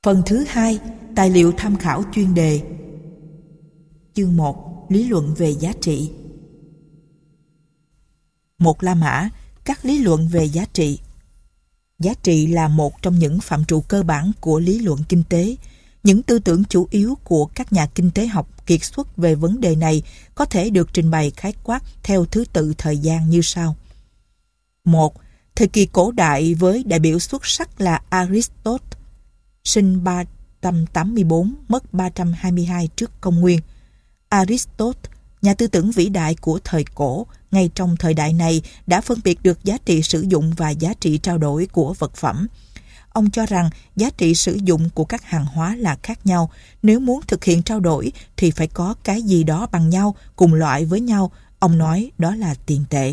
Phần thứ 2, tài liệu tham khảo chuyên đề. Chương 1, lý luận về giá trị. 1. La Mã, các lý luận về giá trị. Giá trị là một trong những phạm trù cơ bản của lý luận kinh tế. Những tư tưởng chủ yếu của các nhà kinh tế học kiệt xuất về vấn đề này có thể được trình bày khái quát theo thứ tự thời gian như sau. 1. Thời kỳ cổ đại với đại biểu xuất sắc là Aristotle, sinh 384, mất 322 trước công nguyên. Aristotle, nhà tư tưởng vĩ đại của thời cổ, ngay trong thời đại này đã phân biệt được giá trị sử dụng và giá trị trao đổi của vật phẩm. Ông cho rằng giá trị sử dụng của các hàng hóa là khác nhau. Nếu muốn thực hiện trao đổi thì phải có cái gì đó bằng nhau, cùng loại với nhau. Ông nói đó là tiền tệ.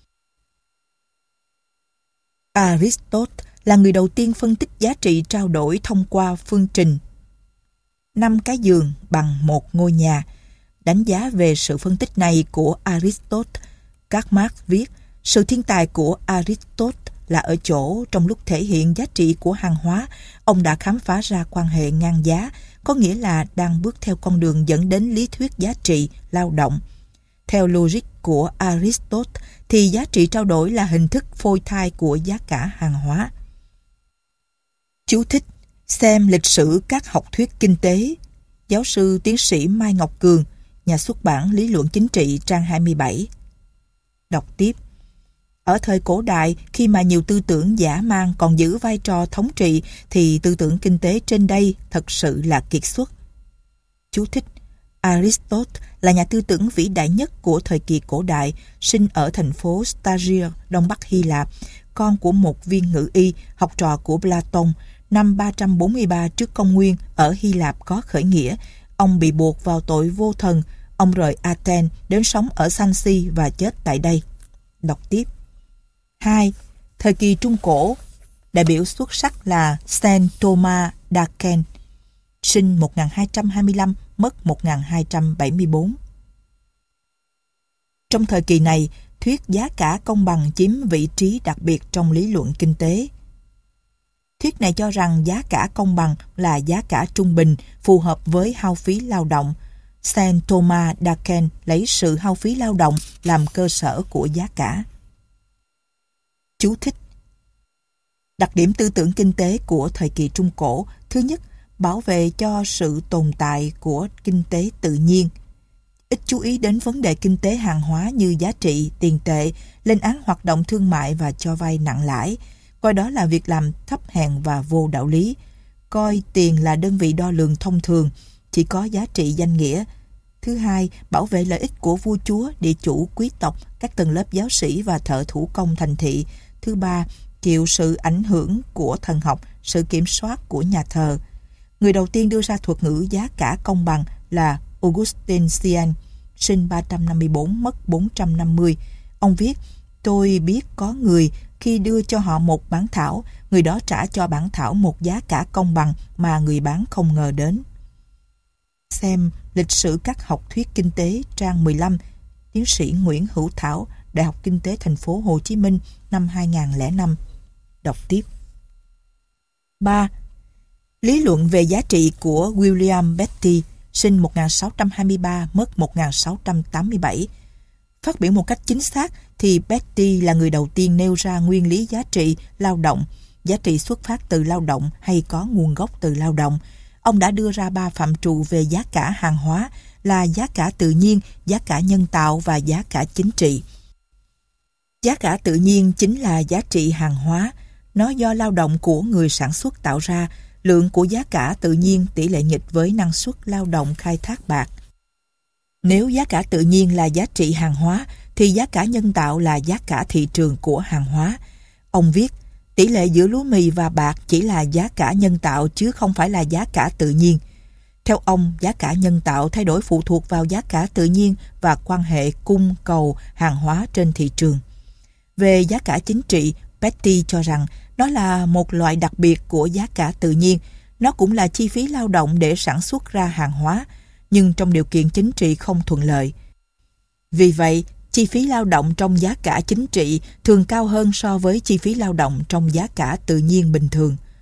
Aristotle là người đầu tiên phân tích giá trị trao đổi thông qua phương trình 5 cái giường bằng một ngôi nhà. Đánh giá về sự phân tích này của Aristotle, Karl Marx viết, sự thiên tài của Aristotle là ở chỗ trong lúc thể hiện giá trị của hàng hóa, ông đã khám phá ra quan hệ ngang giá, có nghĩa là đang bước theo con đường dẫn đến lý thuyết giá trị lao động. Theo logic của Aristotle thì giá trị trao đổi là hình thức phôi thai của giá cả hàng hóa. Chú thích: xem lịch sử các học thuyết kinh tế. Giáo sư tiến sĩ Mai Ngọc Cường, nhà xuất bản Lý luận chính trị, trang 27. Đọc tiếp. Ở thời cổ đại, khi mà nhiều tư tưởng dã man còn giữ vai trò thống trị, thì tư tưởng kinh tế trên đây thật sự là kiệt xuất. Chú thích: Aristotle là nhà tư tưởng vĩ đại nhất của thời kỳ cổ đại, sinh ở thành phố Stagira, Đông Bắc Hy Lạp, con của một viên ngự y, học trò của Platon. Năm 343 trước công nguyên, ở Hy Lạp có khởi nghĩa. Ông bị buộc vào tội vô thần. Ông rời Athens đến sống ở Sansi và chết tại đây. Đọc tiếp. 2. Thời kỳ Trung Cổ, đại biểu xuất sắc là Saint Thomas d'Aquin, sinh 1225, mất 1274. Trong thời kỳ này, thuyết giá cả công bằng chiếm vị trí đặc biệt trong lý luận kinh tế. Thuyết này cho rằng giá cả công bằng là giá cả trung bình, phù hợp với hao phí lao động. Saint Thomas d'Aquin lấy sự hao phí lao động làm cơ sở của giá cả. Chú thích: đặc điểm tư tưởng kinh tế của thời kỳ Trung Cổ. Thứ nhất, bảo vệ cho sự tồn tại của kinh tế tự nhiên. Ít chú ý đến vấn đề kinh tế hàng hóa như giá trị, tiền tệ, lên án hoạt động thương mại và cho vay nặng lãi, coi đó là việc làm thấp hèn và vô đạo lý. Coi tiền là đơn vị đo lường thông thường, chỉ có giá trị danh nghĩa. Thứ hai, bảo vệ lợi ích của vua chúa, địa chủ, quý tộc, các tầng lớp giáo sĩ và thợ thủ công thành thị. Thứ ba, chịu sự ảnh hưởng của thần học, sự kiểm soát của nhà thờ. Người đầu tiên đưa ra thuật ngữ giá cả công bằng là Augustin Sian, sinh 354, mất 450. Ông viết, tôi biết có người khi đưa cho họ một bản thảo, người đó trả cho bản thảo một giá cả công bằng mà người bán không ngờ đến. Xem lịch sử các học thuyết kinh tế, trang 15, tiến sĩ Nguyễn Hữu Thảo, Đại học Kinh tế Thành phố Hồ Chí Minh, năm 2005. Đọc tiếp. 3. Lý luận về giá trị của William Beatty, sinh 1623, mất 1687. Phát biểu một cách chính xác thì Beatty là người đầu tiên nêu ra nguyên lý giá trị lao động, giá trị xuất phát từ lao động hay có nguồn gốc từ lao động. Ông đã đưa ra 3 phạm trù về giá cả hàng hóa là giá cả tự nhiên, giá cả nhân tạo và giá cả chính trị. Giá cả tự nhiên chính là giá trị hàng hóa. Nó do lao động của người sản xuất tạo ra. Lượng của giá cả tự nhiên tỷ lệ nghịch với năng suất lao động khai thác bạc. Nếu giá cả tự nhiên là giá trị hàng hóa, thì giá cả nhân tạo là giá cả thị trường của hàng hóa. Ông viết, tỷ lệ giữa lúa mì và bạc chỉ là giá cả nhân tạo chứ không phải là giá cả tự nhiên. Theo ông, giá cả nhân tạo thay đổi phụ thuộc vào giá cả tự nhiên và quan hệ cung cầu hàng hóa trên thị trường. Về giá cả chính trị, Beatty cho rằng nó là một loại đặc biệt của giá cả tự nhiên. Nó cũng là chi phí lao động để sản xuất ra hàng hóa, nhưng trong điều kiện chính trị không thuận lợi. Vì vậy, chi phí lao động trong giá cả chính trị thường cao hơn so với chi phí lao động trong giá cả tự nhiên bình thường.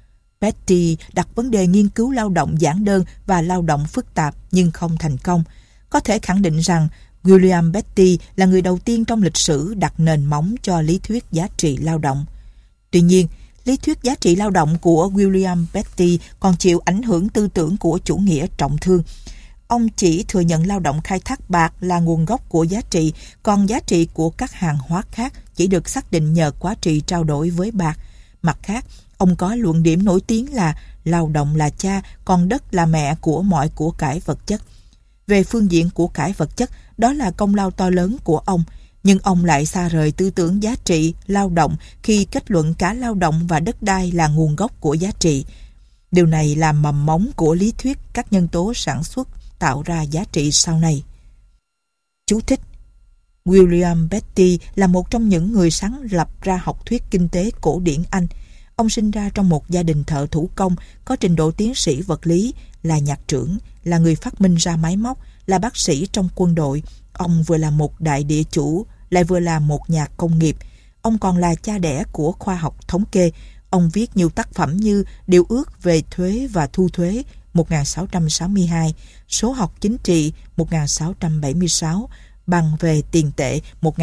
Beatty đặt vấn đề nghiên cứu lao động giản đơn và lao động phức tạp nhưng không thành công. Có thể khẳng định rằng William Beatty là người đầu tiên trong lịch sử đặt nền móng cho lý thuyết giá trị lao động. Tuy nhiên, lý thuyết giá trị lao động của William Beatty còn chịu ảnh hưởng tư tưởng của chủ nghĩa trọng thương. Ông chỉ thừa nhận lao động khai thác bạc là nguồn gốc của giá trị, còn giá trị của các hàng hóa khác chỉ được xác định nhờ quá trình trao đổi với bạc. Mặt khác, ông có luận điểm nổi tiếng là lao động là cha, còn đất là mẹ của mọi của cải vật chất. Về phương diện của cải vật chất, đó là công lao to lớn của ông, nhưng ông lại xa rời tư tưởng giá trị lao động khi kết luận cả lao động và đất đai là nguồn gốc của giá trị. Điều này là mầm móng của lý thuyết các nhân tố sản xuất tạo ra giá trị sau này. Chú thích: William Beatty là một trong những người sáng lập ra học thuyết kinh tế cổ điển Anh. Ông sinh ra trong một gia đình thợ thủ công, có trình độ tiến sĩ vật lý, là nhạc trưởng, là người phát minh ra máy móc, là bác sĩ trong quân đội. Ông vừa là một đại địa chủ, lại vừa là một nhà công nghiệp. Ông còn là cha đẻ của khoa học thống kê. Ông viết nhiều tác phẩm như Điều ước về thuế và thu thuế 1662, Số học chính trị 1676, Bằng về tiền tệ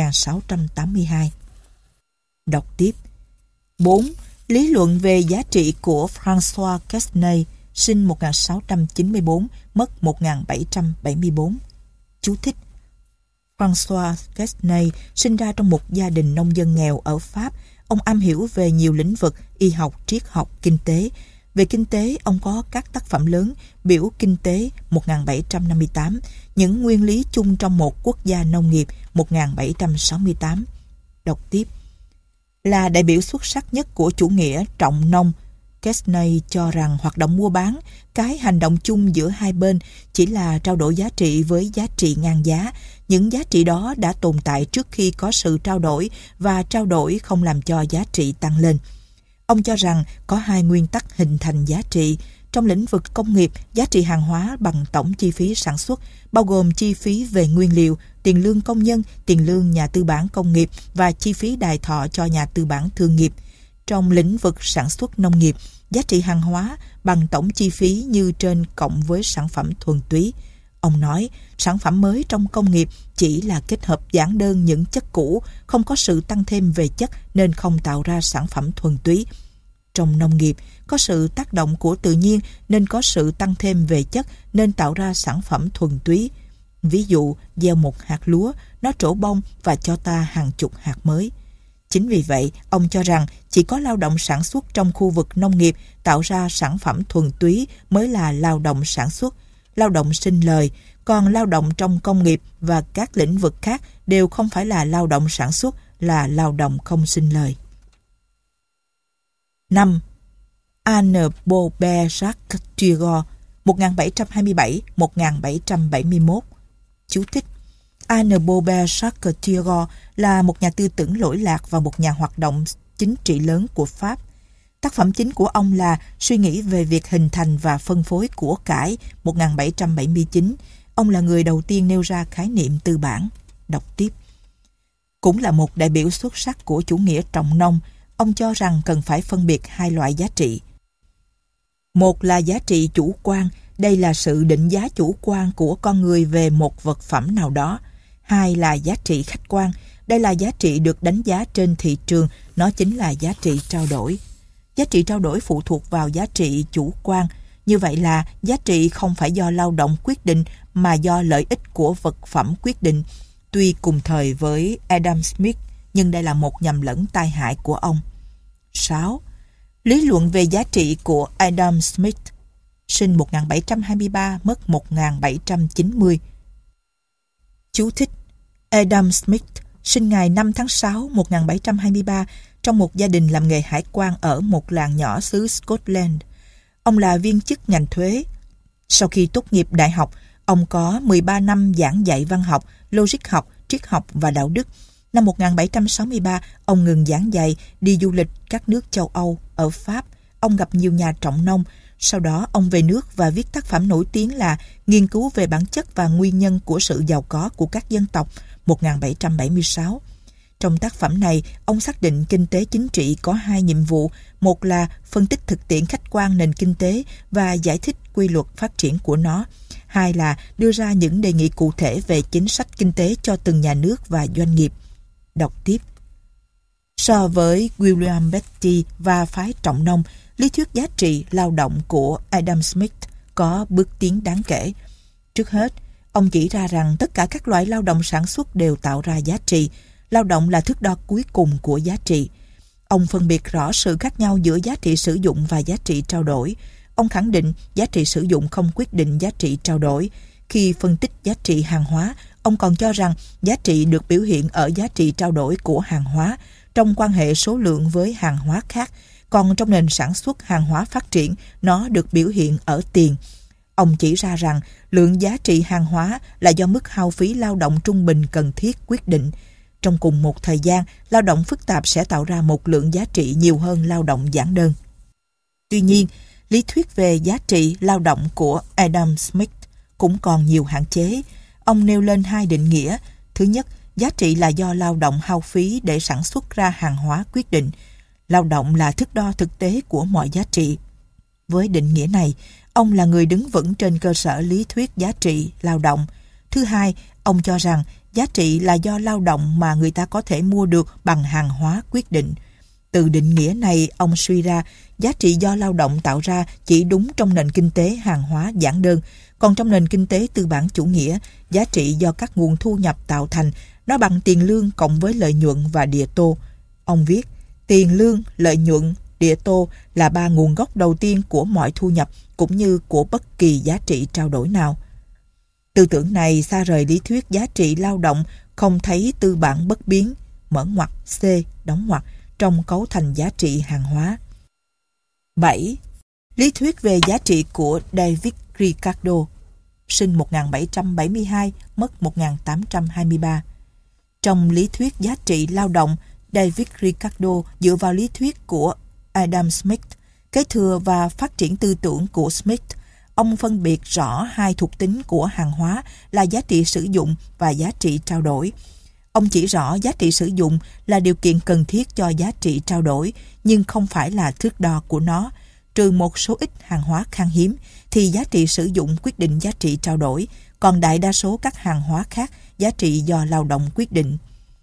1682. Đọc tiếp. 4. Lý luận về giá trị của François Quesnay, sinh 1694, mất 1774. Chú thích: François Quesnay sinh ra trong một gia đình nông dân nghèo ở Pháp. Ông am hiểu về nhiều lĩnh vực y học, triết học, kinh tế. Về kinh tế, ông có các tác phẩm lớn: Biểu kinh tế 1758, Những nguyên lý chung trong một quốc gia nông nghiệp 1768. Đọc tiếp. Là đại biểu xuất sắc nhất của chủ nghĩa trọng nông, Quesnay cho rằng hoạt động mua bán, cái hành động chung giữa hai bên, chỉ là trao đổi giá trị với giá trị ngang giá. Những giá trị đó đã tồn tại trước khi có sự trao đổi, và trao đổi không làm cho giá trị tăng lên. Ông cho rằng có hai nguyên tắc hình thành giá trị. Trong lĩnh vực công nghiệp, giá trị hàng hóa bằng tổng chi phí sản xuất, bao gồm chi phí về nguyên liệu, tiền lương công nhân, tiền lương nhà tư bản công nghiệp và chi phí đài thọ cho nhà tư bản thương nghiệp. Trong lĩnh vực sản xuất nông nghiệp, giá trị hàng hóa bằng tổng chi phí như trên cộng với sản phẩm thuần túy. Ông nói, sản phẩm mới trong công nghiệp chỉ là kết hợp giản đơn những chất cũ, không có sự tăng thêm về chất nên không tạo ra sản phẩm thuần túy. Trong nông nghiệp, có sự tác động của tự nhiên nên có sự tăng thêm về chất nên tạo ra sản phẩm thuần túy. Ví dụ, gieo một hạt lúa, nó trổ bông và cho ta hàng chục hạt mới. Chính vì vậy, ông cho rằng chỉ có lao động sản xuất trong khu vực nông nghiệp tạo ra sản phẩm thuần túy mới là lao động sản xuất, lao động sinh lời, còn lao động trong công nghiệp và các lĩnh vực khác đều không phải là lao động sản xuất, là lao động không sinh lời. 5. Anne Beaubert-Jacques-Turgot 1727-1771. Chú thích: Anne Beaubert-Jacques-Turgot là một nhà tư tưởng lỗi lạc và một nhà hoạt động chính trị lớn của Pháp. Tác phẩm chính của ông là Suy nghĩ về việc hình thành và phân phối của cải 1779. Ông là người đầu tiên nêu ra khái niệm tư bản. Đọc tiếp. Cũng là một đại biểu xuất sắc của chủ nghĩa trọng nông, ông cho rằng cần phải phân biệt hai loại giá trị. Một là giá trị chủ quan, đây là sự định giá chủ quan của con người về một vật phẩm nào đó. Hai là giá trị khách quan, đây là giá trị được đánh giá trên thị trường, nó chính là giá trị trao đổi. Giá trị trao đổi phụ thuộc vào giá trị chủ quan, như vậy là giá trị không phải do lao động quyết định mà do lợi ích của vật phẩm quyết định. Tuy cùng thời với Adam Smith, nhưng đây là một nhầm lẫn tai hại của ông. 6. Lý luận về giá trị của Adam Smith, sinh 1723, mất 1790. Chú thích: Adam Smith sinh ngày 5 tháng 6, 1723 trong một gia đình làm nghề hải quan ở một làng nhỏ xứ Scotland. Ông là viên chức ngành thuế. Sau khi tốt nghiệp đại học, ông có 13 năm giảng dạy văn học, logic học, triết học và đạo đức. Năm 1763, ông ngừng giảng dạy, đi du lịch các nước châu Âu. Ở Pháp, ông gặp nhiều nhà trọng nông. Sau đó, ông về nước và viết tác phẩm nổi tiếng là Nghiên cứu về bản chất và nguyên nhân của sự giàu có của các dân tộc 1776. Trong tác phẩm này, ông xác định kinh tế chính trị có hai nhiệm vụ. Một là phân tích thực tiễn khách quan nền kinh tế và giải thích quy luật phát triển của nó. Hai là đưa ra những đề nghị cụ thể về chính sách kinh tế cho từng nhà nước và doanh nghiệp. Đọc tiếp. So với William Beatty và phái trọng nông, lý thuyết giá trị lao động của Adam Smith có bước tiến đáng kể. Trước hết, ông chỉ ra rằng tất cả các loại lao động sản xuất đều tạo ra giá trị. Lao động là thước đo cuối cùng của giá trị. Ông phân biệt rõ sự khác nhau giữa giá trị sử dụng và giá trị trao đổi. Ông khẳng định giá trị sử dụng không quyết định giá trị trao đổi. Khi phân tích giá trị hàng hóa, ông còn cho rằng giá trị được biểu hiện ở giá trị trao đổi của hàng hóa trong quan hệ số lượng với hàng hóa khác, còn trong nền sản xuất hàng hóa phát triển, nó được biểu hiện ở tiền. Ông chỉ ra rằng lượng giá trị hàng hóa là do mức hao phí lao động trung bình cần thiết quyết định. Trong cùng một thời gian, lao động phức tạp sẽ tạo ra một lượng giá trị nhiều hơn lao động giản đơn. Tuy nhiên, lý thuyết về giá trị lao động của Adam Smith cũng còn nhiều hạn chế. Ông nêu lên hai định nghĩa. Thứ nhất, giá trị là do lao động hao phí để sản xuất ra hàng hóa quyết định. Lao động là thước đo thực tế của mọi giá trị. Với định nghĩa này, ông là người đứng vững trên cơ sở lý thuyết giá trị lao động. Thứ hai, ông cho rằng giá trị là do lao động mà người ta có thể mua được bằng hàng hóa quyết định. Từ định nghĩa này, ông suy ra giá trị do lao động tạo ra chỉ đúng trong nền kinh tế hàng hóa giản đơn, còn trong nền kinh tế tư bản chủ nghĩa, giá trị do các nguồn thu nhập tạo thành, nó bằng tiền lương cộng với lợi nhuận và địa tô. Ông viết, tiền lương, lợi nhuận, địa tô là ba nguồn gốc đầu tiên của mọi thu nhập cũng như của bất kỳ giá trị trao đổi nào. Tư tưởng này xa rời lý thuyết giá trị lao động, không thấy tư bản bất biến, mở ngoặc C, đóng ngoặc, trong cấu thành giá trị hàng hóa. 7. Lý thuyết về giá trị của David Ricardo, sinh 1772, mất 1823. Trong lý thuyết giá trị lao động, David Ricardo dựa vào lý thuyết của Adam Smith, kế thừa và phát triển tư tưởng của Smith. Ông phân biệt rõ hai thuộc tính của hàng hóa là giá trị sử dụng và giá trị trao đổi. Ông chỉ rõ giá trị sử dụng là điều kiện cần thiết cho giá trị trao đổi, nhưng không phải là thước đo của nó. Trừ một số ít hàng hóa khan hiếm, thì giá trị sử dụng quyết định giá trị trao đổi, còn đại đa số các hàng hóa khác, giá trị do lao động quyết định.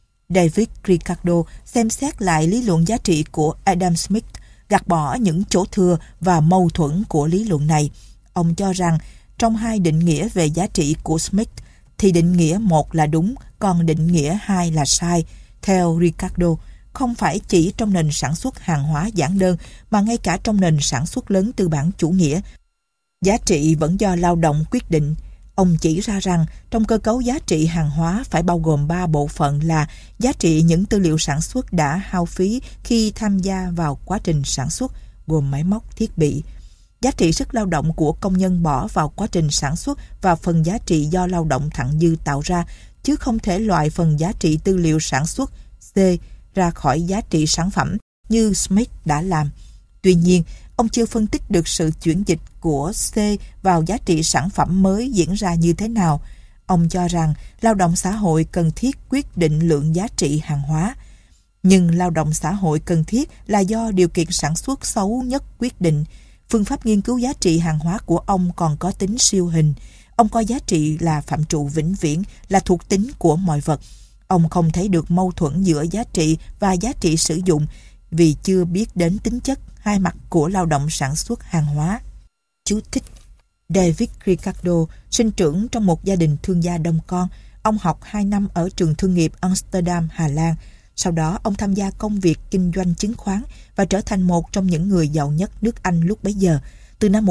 David Ricardo xem xét lại lý luận giá trị của Adam Smith, gạt bỏ những chỗ thừa và mâu thuẫn của lý luận này. Ông cho rằng trong hai định nghĩa về giá trị của Smith thì định nghĩa một là đúng, còn định nghĩa hai là sai. Theo Ricardo, không phải chỉ trong nền sản xuất hàng hóa giản đơn mà ngay cả trong nền sản xuất lớn tư bản chủ nghĩa, giá trị vẫn do lao động quyết định. Ông chỉ ra rằng trong cơ cấu giá trị hàng hóa phải bao gồm 3 bộ phận là giá trị những tư liệu sản xuất đã hao phí khi tham gia vào quá trình sản xuất, gồm máy móc, thiết bị, giá trị sức lao động của công nhân bỏ vào quá trình sản xuất và phần giá trị do lao động thặng dư tạo ra, chứ không thể loại phần giá trị tư liệu sản xuất C ra khỏi giá trị sản phẩm như Smith đã làm. Tuy nhiên, ông chưa phân tích được sự chuyển dịch của C vào giá trị sản phẩm mới diễn ra như thế nào. Ông cho rằng lao động xã hội cần thiết quyết định lượng giá trị hàng hóa. Nhưng lao động xã hội cần thiết là do điều kiện sản xuất xấu nhất quyết định. Phương pháp nghiên cứu giá trị hàng hóa của ông còn có tính siêu hình. Ông coi giá trị là phạm trụ vĩnh viễn, là thuộc tính của mọi vật. Ông không thấy được mâu thuẫn giữa giá trị và giá trị sử dụng vì chưa biết đến tính chất hai mặt của lao động sản xuất hàng hóa. Chú thích: David Ricardo sinh trưởng trong một gia đình thương gia đông con. Ông học 2 năm ở trường thương nghiệp Amsterdam, Hà Lan. Sau đó ông tham gia công việc kinh doanh chứng khoán và trở thành một trong những người giàu nhất nước Anh lúc bấy giờ. Từ năm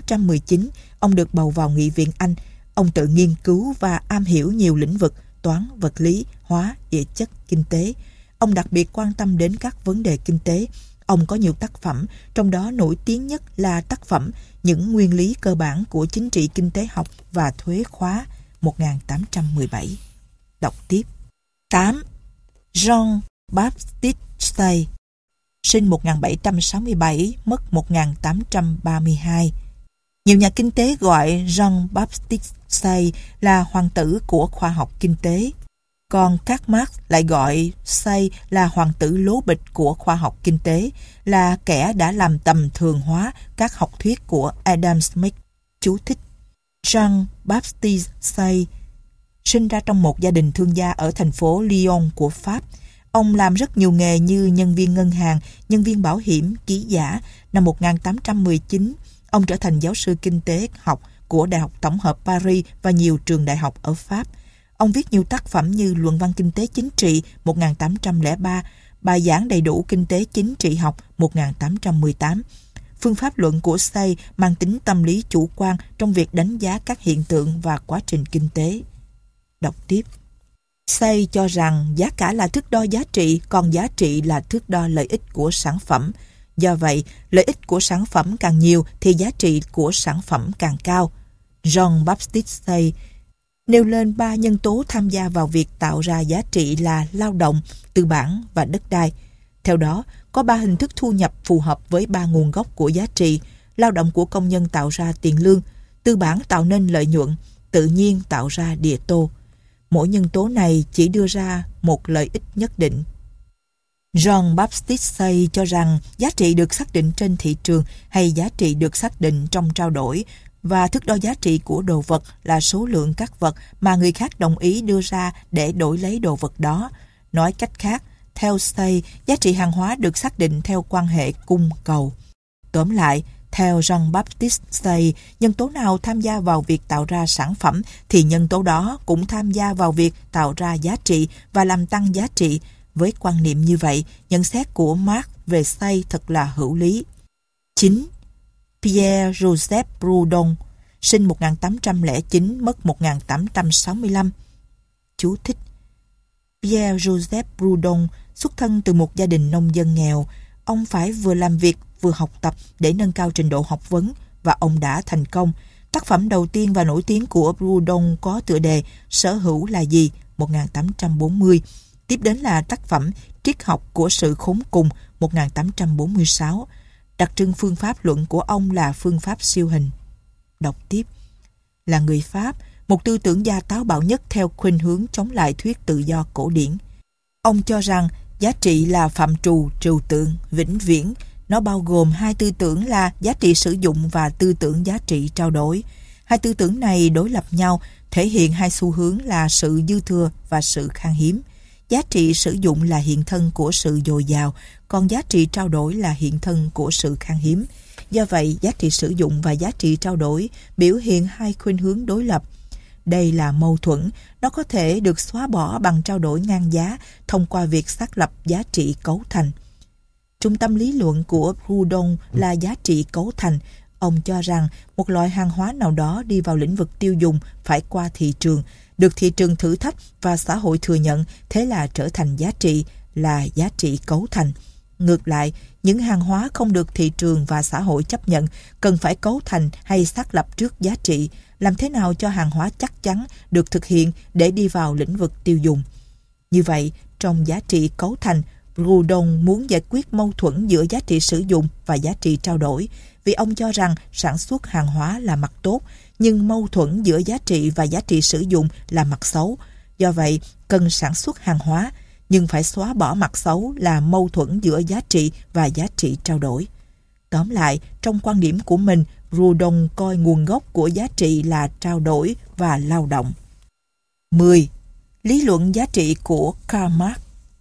1819, ông được bầu vào Nghị viện Anh. Ông tự nghiên cứu và am hiểu nhiều lĩnh vực toán, vật lý, hóa, địa chất, kinh tế. Ông đặc biệt quan tâm đến các vấn đề kinh tế. Ông có nhiều tác phẩm, trong đó nổi tiếng nhất là tác phẩm Những nguyên lý cơ bản của chính trị kinh tế học và thuế khóa 1817. Đọc tiếp. 8. Jean-Baptiste Say, sinh 1767, mất 1832. Nhiều nhà kinh tế gọi Jean-Baptiste Say là hoàng tử của khoa học kinh tế. Còn Karl Marx lại gọi Say là hoàng tử lố bịch của khoa học kinh tế, là kẻ đã làm tầm thường hóa các học thuyết của Adam Smith. Chú thích: Jean-Baptiste Say sinh ra trong một gia đình thương gia ở thành phố Lyon của Pháp. Ông làm rất nhiều nghề như nhân viên ngân hàng, nhân viên bảo hiểm, ký giả. Năm 1819, ông trở thành giáo sư kinh tế học của Đại học Tổng hợp Paris và nhiều trường đại học ở Pháp. Ông viết nhiều tác phẩm như Luận văn kinh tế chính trị 1803, Bài giảng đầy đủ kinh tế chính trị học 1818. Phương pháp luận của Say mang tính tâm lý chủ quan trong việc đánh giá các hiện tượng và quá trình kinh tế. Đọc tiếp. Say cho rằng giá cả là thước đo giá trị, còn giá trị là thước đo lợi ích của sản phẩm. Do vậy, lợi ích của sản phẩm càng nhiều thì giá trị của sản phẩm càng cao. Jean-Baptiste Say nêu lên 3 nhân tố tham gia vào việc tạo ra giá trị là lao động, tư bản và đất đai. Theo đó, có 3 hình thức thu nhập phù hợp với 3 nguồn gốc của giá trị. Lao động của công nhân tạo ra tiền lương, tư bản tạo nên lợi nhuận, tự nhiên tạo ra địa tô. Mỗi nhân tố này chỉ đưa ra một lợi ích nhất định. Jean-Baptiste Say cho rằng giá trị được xác định trên thị trường hay giá trị được xác định trong trao đổi, và thước đo giá trị của đồ vật là số lượng các vật mà người khác đồng ý đưa ra để đổi lấy đồ vật đó. Nói cách khác, theo Say, giá trị hàng hóa được xác định theo quan hệ cung cầu. Tóm lại, theo Jean-Baptiste Say, nhân tố nào tham gia vào việc tạo ra sản phẩm thì nhân tố đó cũng tham gia vào việc tạo ra giá trị và làm tăng giá trị. Với quan niệm như vậy, nhận xét của Marx về Say thật là hữu lý. 9. Pierre-Joseph Proudhon, sinh 1809, mất 1865. Chú thích: Pierre-Joseph Proudhon xuất thân từ một gia đình nông dân nghèo. Ông phải vừa làm việc vừa học tập để nâng cao trình độ học vấn, và ông đã thành công. Tác phẩm đầu tiên và nổi tiếng của Proudhon có tựa đề Sở hữu là gì? 1840. Tiếp đến là tác phẩm Triết học của sự khốn cùng 1846. Đặc trưng phương pháp luận của ông là phương pháp siêu hình. Đọc tiếp. Là người Pháp, một tư tưởng gia táo bạo nhất theo khuynh hướng chống lại thuyết tự do cổ điển. Ông cho rằng giá trị là phạm trù trừu tượng, vĩnh viễn. Nó bao gồm 2 tư tưởng là giá trị sử dụng và tư tưởng giá trị trao đổi. 2 tư tưởng này đối lập nhau, thể hiện 2 xu hướng là sự dư thừa và sự khan hiếm. Giá trị sử dụng là hiện thân của sự dồi dào, còn giá trị trao đổi là hiện thân của sự khan hiếm. Do vậy, giá trị sử dụng và giá trị trao đổi biểu hiện 2 khuynh hướng đối lập. Đây là mâu thuẫn, nó có thể được xóa bỏ bằng trao đổi ngang giá thông qua việc xác lập giá trị cấu thành. Trung tâm lý luận của Proudhon là giá trị cấu thành. Ông cho rằng một loại hàng hóa nào đó đi vào lĩnh vực tiêu dùng phải qua thị trường, được thị trường thử thách và xã hội thừa nhận, thế là trở thành giá trị, là giá trị cấu thành. Ngược lại, những hàng hóa không được thị trường và xã hội chấp nhận cần phải cấu thành hay xác lập trước giá trị. Làm thế nào cho hàng hóa chắc chắn được thực hiện để đi vào lĩnh vực tiêu dùng? Như vậy, trong giá trị cấu thành, Proudhon muốn giải quyết mâu thuẫn giữa giá trị sử dụng và giá trị trao đổi, vì ông cho rằng sản xuất hàng hóa là mặt tốt, nhưng mâu thuẫn giữa giá trị và giá trị sử dụng là mặt xấu. Do vậy, cần sản xuất hàng hóa, nhưng phải xóa bỏ mặt xấu là mâu thuẫn giữa giá trị và giá trị trao đổi. Tóm lại, trong quan điểm của mình, Proudhon coi nguồn gốc của giá trị là trao đổi và lao động. 10. Lý luận giá trị của Karl Marx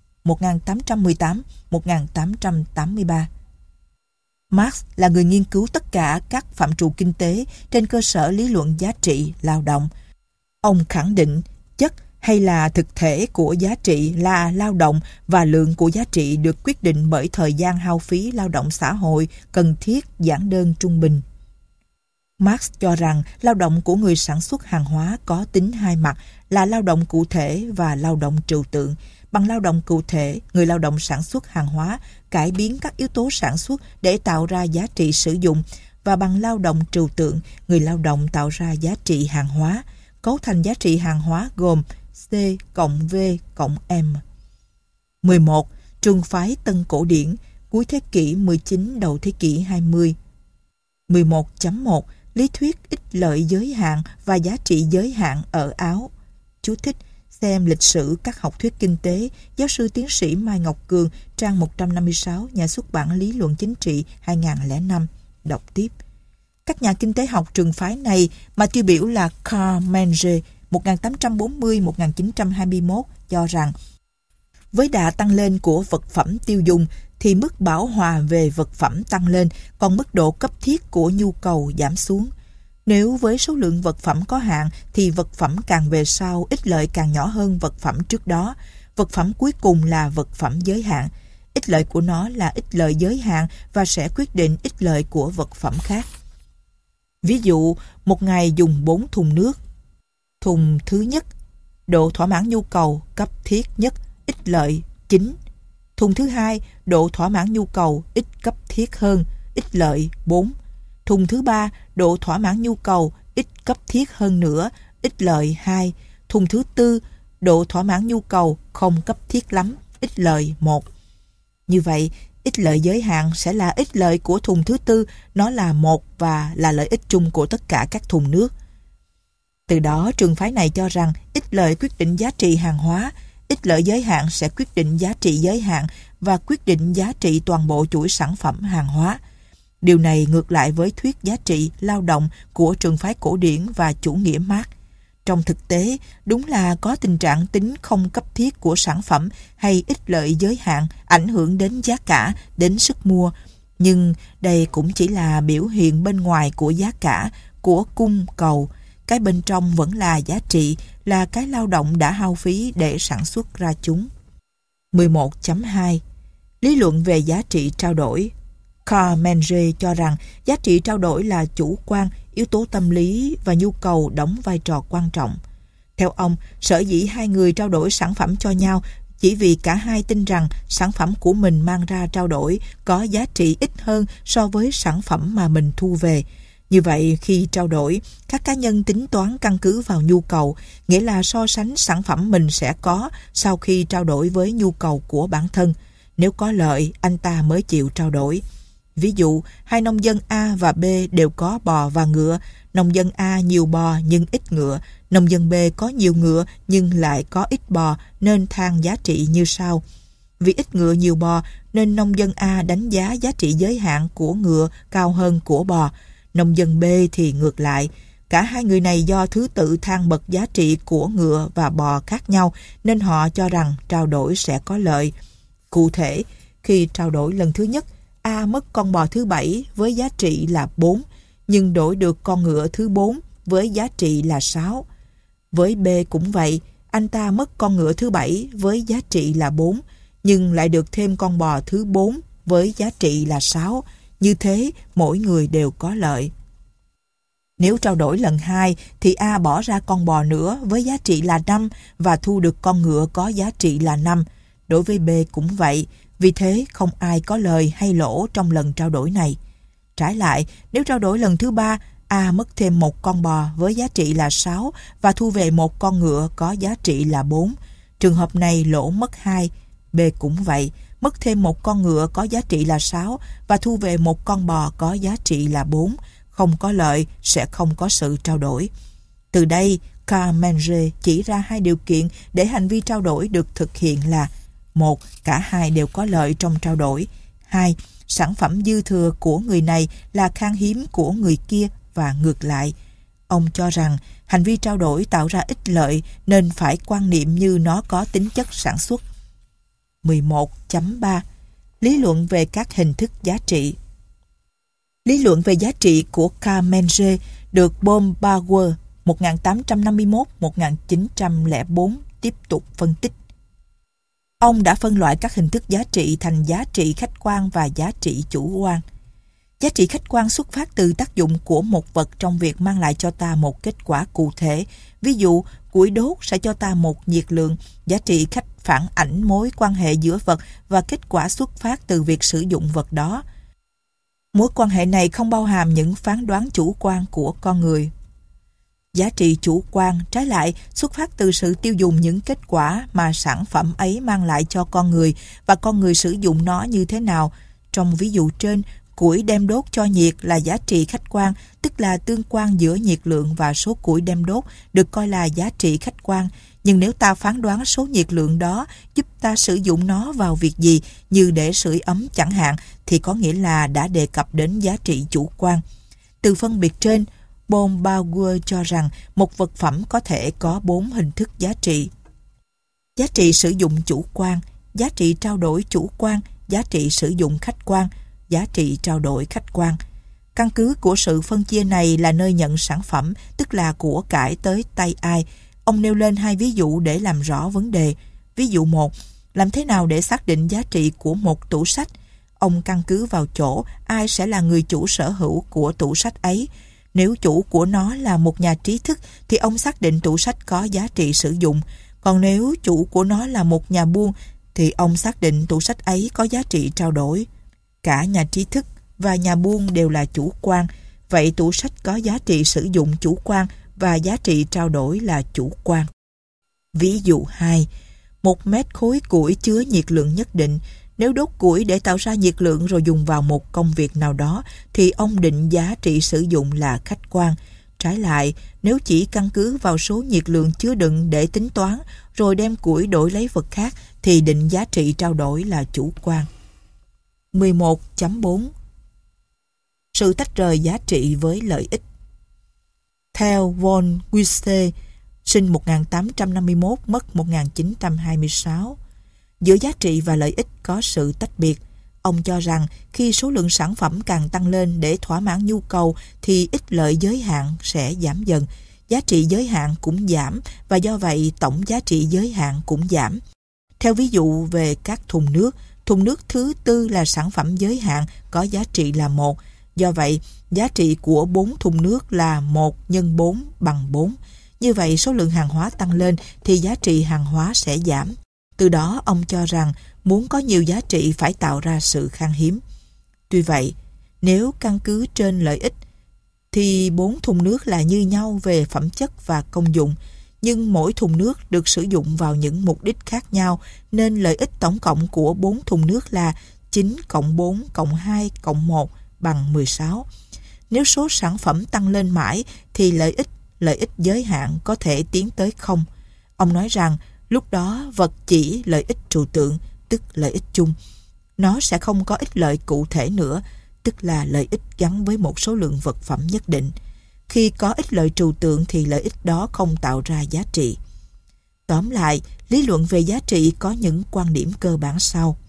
1818-1883. Marx là người nghiên cứu tất cả các phạm trù kinh tế trên cơ sở lý luận giá trị lao động. Ông khẳng định chất hay là thực thể của giá trị là lao động, và lượng của giá trị được quyết định bởi thời gian hao phí lao động xã hội cần thiết giản đơn trung bình. Marx cho rằng lao động của người sản xuất hàng hóa có tính hai mặt là lao động cụ thể và lao động trừu tượng. Bằng lao động cụ thể, người lao động sản xuất hàng hóa cải biến các yếu tố sản xuất để tạo ra giá trị sử dụng, và bằng lao động trừu tượng, người lao động tạo ra giá trị hàng hóa. Cấu thành giá trị hàng hóa gồm C cộng V cộng M. 11. Trường phái Tân Cổ điển, cuối thế kỷ 19 đầu thế kỷ 20. 11.1. Lý thuyết ích lợi giới hạn và giá trị giới hạn ở Áo. Chú thích: xem lịch sử các học thuyết kinh tế, giáo sư tiến sĩ Mai Ngọc Cường, trang 156, Nhà xuất bản Lý luận Chính trị 2005, đọc tiếp. Các nhà kinh tế học trường phái này mà tiêu biểu là Karl Menger 1840-1921 cho rằng với đà tăng lên của vật phẩm tiêu dùng thì mức bão hòa về vật phẩm tăng lên, còn mức độ cấp thiết của nhu cầu giảm xuống. Nếu với số lượng vật phẩm có hạn thì vật phẩm càng về sau ích lợi càng nhỏ hơn vật phẩm trước đó. Vật phẩm cuối cùng là vật phẩm giới hạn. Ích lợi của nó là ích lợi giới hạn và sẽ quyết định ích lợi của vật phẩm khác. Ví dụ, một ngày dùng 4 thùng nước. Thùng thứ nhất, độ thỏa mãn nhu cầu cấp thiết nhất, ích lợi 9. Thùng thứ hai, độ thỏa mãn nhu cầu ít cấp thiết hơn, ích lợi 4. Thùng thứ ba, độ thỏa mãn nhu cầu ít cấp thiết hơn nữa, ích lợi 2. Thùng thứ tư, độ thỏa mãn nhu cầu không cấp thiết lắm, ích lợi 1. Như vậy, ích lợi giới hạn sẽ là ích lợi của thùng thứ tư, nó là 1 và là lợi ích chung của tất cả các thùng nước. Từ đó, trường phái này cho rằng ích lợi quyết định giá trị hàng hóa, ích lợi giới hạn sẽ quyết định giá trị giới hạn và quyết định giá trị toàn bộ chuỗi sản phẩm hàng hóa. Điều này ngược lại với thuyết giá trị lao động của trường phái cổ điển và chủ nghĩa Mác. Trong thực tế, đúng là có tình trạng tính không cấp thiết của sản phẩm hay ích lợi giới hạn ảnh hưởng đến giá cả, đến sức mua. Nhưng đây cũng chỉ là biểu hiện bên ngoài của giá cả, của cung cầu. Cái bên trong vẫn là giá trị, là cái lao động đã hao phí để sản xuất ra chúng. 11.2 Lý luận về giá trị trao đổi. Karl Menger cho rằng giá trị trao đổi là chủ quan, yếu tố tâm lý và nhu cầu đóng vai trò quan trọng. Theo ông, sở dĩ hai người trao đổi sản phẩm cho nhau chỉ vì cả hai tin rằng sản phẩm của mình mang ra trao đổi có giá trị ít hơn so với sản phẩm mà mình thu về. Như vậy, khi trao đổi, các cá nhân tính toán căn cứ vào nhu cầu, nghĩa là so sánh sản phẩm mình sẽ có sau khi trao đổi với nhu cầu của bản thân. Nếu có lợi, anh ta mới chịu trao đổi. Ví dụ, hai nông dân A và B đều có bò và ngựa. Nông dân A nhiều bò nhưng ít ngựa. Nông dân B có nhiều ngựa nhưng lại có ít bò nên thang giá trị như sau. Vì ít ngựa nhiều bò nên nông dân A đánh giá giá trị giới hạn của ngựa cao hơn của bò. Nông dân B thì ngược lại. Cả hai người này do thứ tự thang bậc giá trị của ngựa và bò khác nhau nên họ cho rằng trao đổi sẽ có lợi. Cụ thể, khi trao đổi lần thứ nhất, A mất con bò thứ 7 với giá trị là 4, nhưng đổi được con ngựa thứ 4 với giá trị là 6. Với B cũng vậy, anh ta mất con ngựa thứ 7 với giá trị là 4, nhưng lại được thêm con bò thứ 4 với giá trị là 6. Như thế, mỗi người đều có lợi. Nếu trao đổi lần 2 thì A bỏ ra con bò nữa với giá trị là 5 và thu được con ngựa có giá trị là 5. Đối với B cũng vậy, vì thế không ai có lời hay lỗ trong lần trao đổi này. Trái lại, nếu trao đổi lần thứ 3, A mất thêm một con bò với giá trị là 6 và thu về một con ngựa có giá trị là 4. Trường hợp này lỗ mất 2. B cũng vậy, mất thêm một con ngựa có giá trị là 6 và thu về một con bò có giá trị là 4. Không có lợi sẽ không có sự trao đổi. Từ đây, Karl Menger chỉ ra hai điều kiện để hành vi trao đổi được thực hiện là: 1. Cả hai đều có lợi trong trao đổi. 2. Sản phẩm dư thừa của người này là khan hiếm của người kia và ngược lại. Ông cho rằng hành vi trao đổi tạo ra ích lợi nên phải quan niệm như nó có tính chất sản xuất. 11.3 Lý luận về các hình thức giá trị. Lý luận về giá trị của Karl Menger được Paul Bauer 1851-1904 tiếp tục phân tích. Ông đã phân loại các hình thức giá trị thành giá trị khách quan và giá trị chủ quan. Giá trị khách quan xuất phát từ tác dụng của một vật trong việc mang lại cho ta một kết quả cụ thể. Ví dụ, củi đốt sẽ cho ta một nhiệt lượng. Giá trị khách phản ảnh mối quan hệ giữa vật và kết quả xuất phát từ việc sử dụng vật đó. Mối quan hệ này không bao hàm những phán đoán chủ quan của con người. Giá trị chủ quan, trái lại, xuất phát từ sự tiêu dùng những kết quả mà sản phẩm ấy mang lại cho con người và con người sử dụng nó như thế nào. Trong ví dụ trên, củi đem đốt cho nhiệt là giá trị khách quan, tức là tương quan giữa nhiệt lượng và số củi đem đốt được coi là giá trị khách quan. Nhưng nếu ta phán đoán số nhiệt lượng đó giúp ta sử dụng nó vào việc gì, như để sưởi ấm chẳng hạn, thì có nghĩa là đã đề cập đến giá trị chủ quan. Từ phân biệt trên, Bombauer cho rằng một vật phẩm có thể có 4 hình thức giá trị. Giá trị sử dụng chủ quan, giá trị trao đổi chủ quan, giá trị sử dụng khách quan, giá trị trao đổi khách quan. Căn cứ của sự phân chia này là nơi nhận sản phẩm, tức là của cải tới tay ai. Ông nêu lên 2 ví dụ để làm rõ vấn đề. Ví dụ 1, làm thế nào để xác định giá trị của một tủ sách? Ông căn cứ vào chỗ ai sẽ là người chủ sở hữu của tủ sách ấy. Nếu chủ của nó là một nhà trí thức thì ông xác định tủ sách có giá trị sử dụng. Còn nếu chủ của nó là một nhà buôn thì ông xác định tủ sách ấy có giá trị trao đổi. Cả nhà trí thức và nhà buôn đều là chủ quan. Vậy tủ sách có giá trị sử dụng chủ quan và giá trị trao đổi là chủ quan. Ví dụ 2. 1 mét khối củi chứa nhiệt lượng nhất định. Nếu đốt củi để tạo ra nhiệt lượng rồi dùng vào một công việc nào đó thì ông định giá trị sử dụng là khách quan. Trái lại, nếu chỉ căn cứ vào số nhiệt lượng chứa đựng để tính toán rồi đem củi đổi lấy vật khác thì định giá trị trao đổi là chủ quan. 11.4 Sự tách rời giá trị với lợi ích. Theo von Guise, sinh 1851, mất 1926, giữa giá trị và lợi ích có sự tách biệt. Ông cho rằng khi số lượng sản phẩm càng tăng lên để thỏa mãn nhu cầu thì ích lợi giới hạn sẽ giảm dần, giá trị giới hạn cũng giảm và do vậy tổng giá trị giới hạn cũng giảm. Theo ví dụ về các thùng nước thứ tư là sản phẩm giới hạn có giá trị là 1. Do vậy, giá trị của 4 thùng nước là 1 nhân 4 bằng 4. Như vậy, số lượng hàng hóa tăng lên thì giá trị hàng hóa sẽ giảm. Từ đó, ông cho rằng muốn có nhiều giá trị phải tạo ra sự khan hiếm. Tuy vậy, nếu căn cứ trên lợi ích, thì 4 thùng nước là như nhau về phẩm chất và công dụng, nhưng mỗi thùng nước được sử dụng vào những mục đích khác nhau, nên lợi ích tổng cộng của 4 thùng nước là 9 cộng 4 cộng 2 cộng 1 bằng 16. Nếu số sản phẩm tăng lên mãi, thì lợi ích giới hạn có thể tiến tới 0. Ông nói rằng, lúc đó vật chỉ lợi ích trừu tượng, tức lợi ích chung. Nó sẽ không có ích lợi cụ thể nữa, tức là lợi ích gắn với một số lượng vật phẩm nhất định. Khi có ích lợi trừu tượng thì lợi ích đó không tạo ra giá trị. Tóm lại, lý luận về giá trị có những quan điểm cơ bản sau.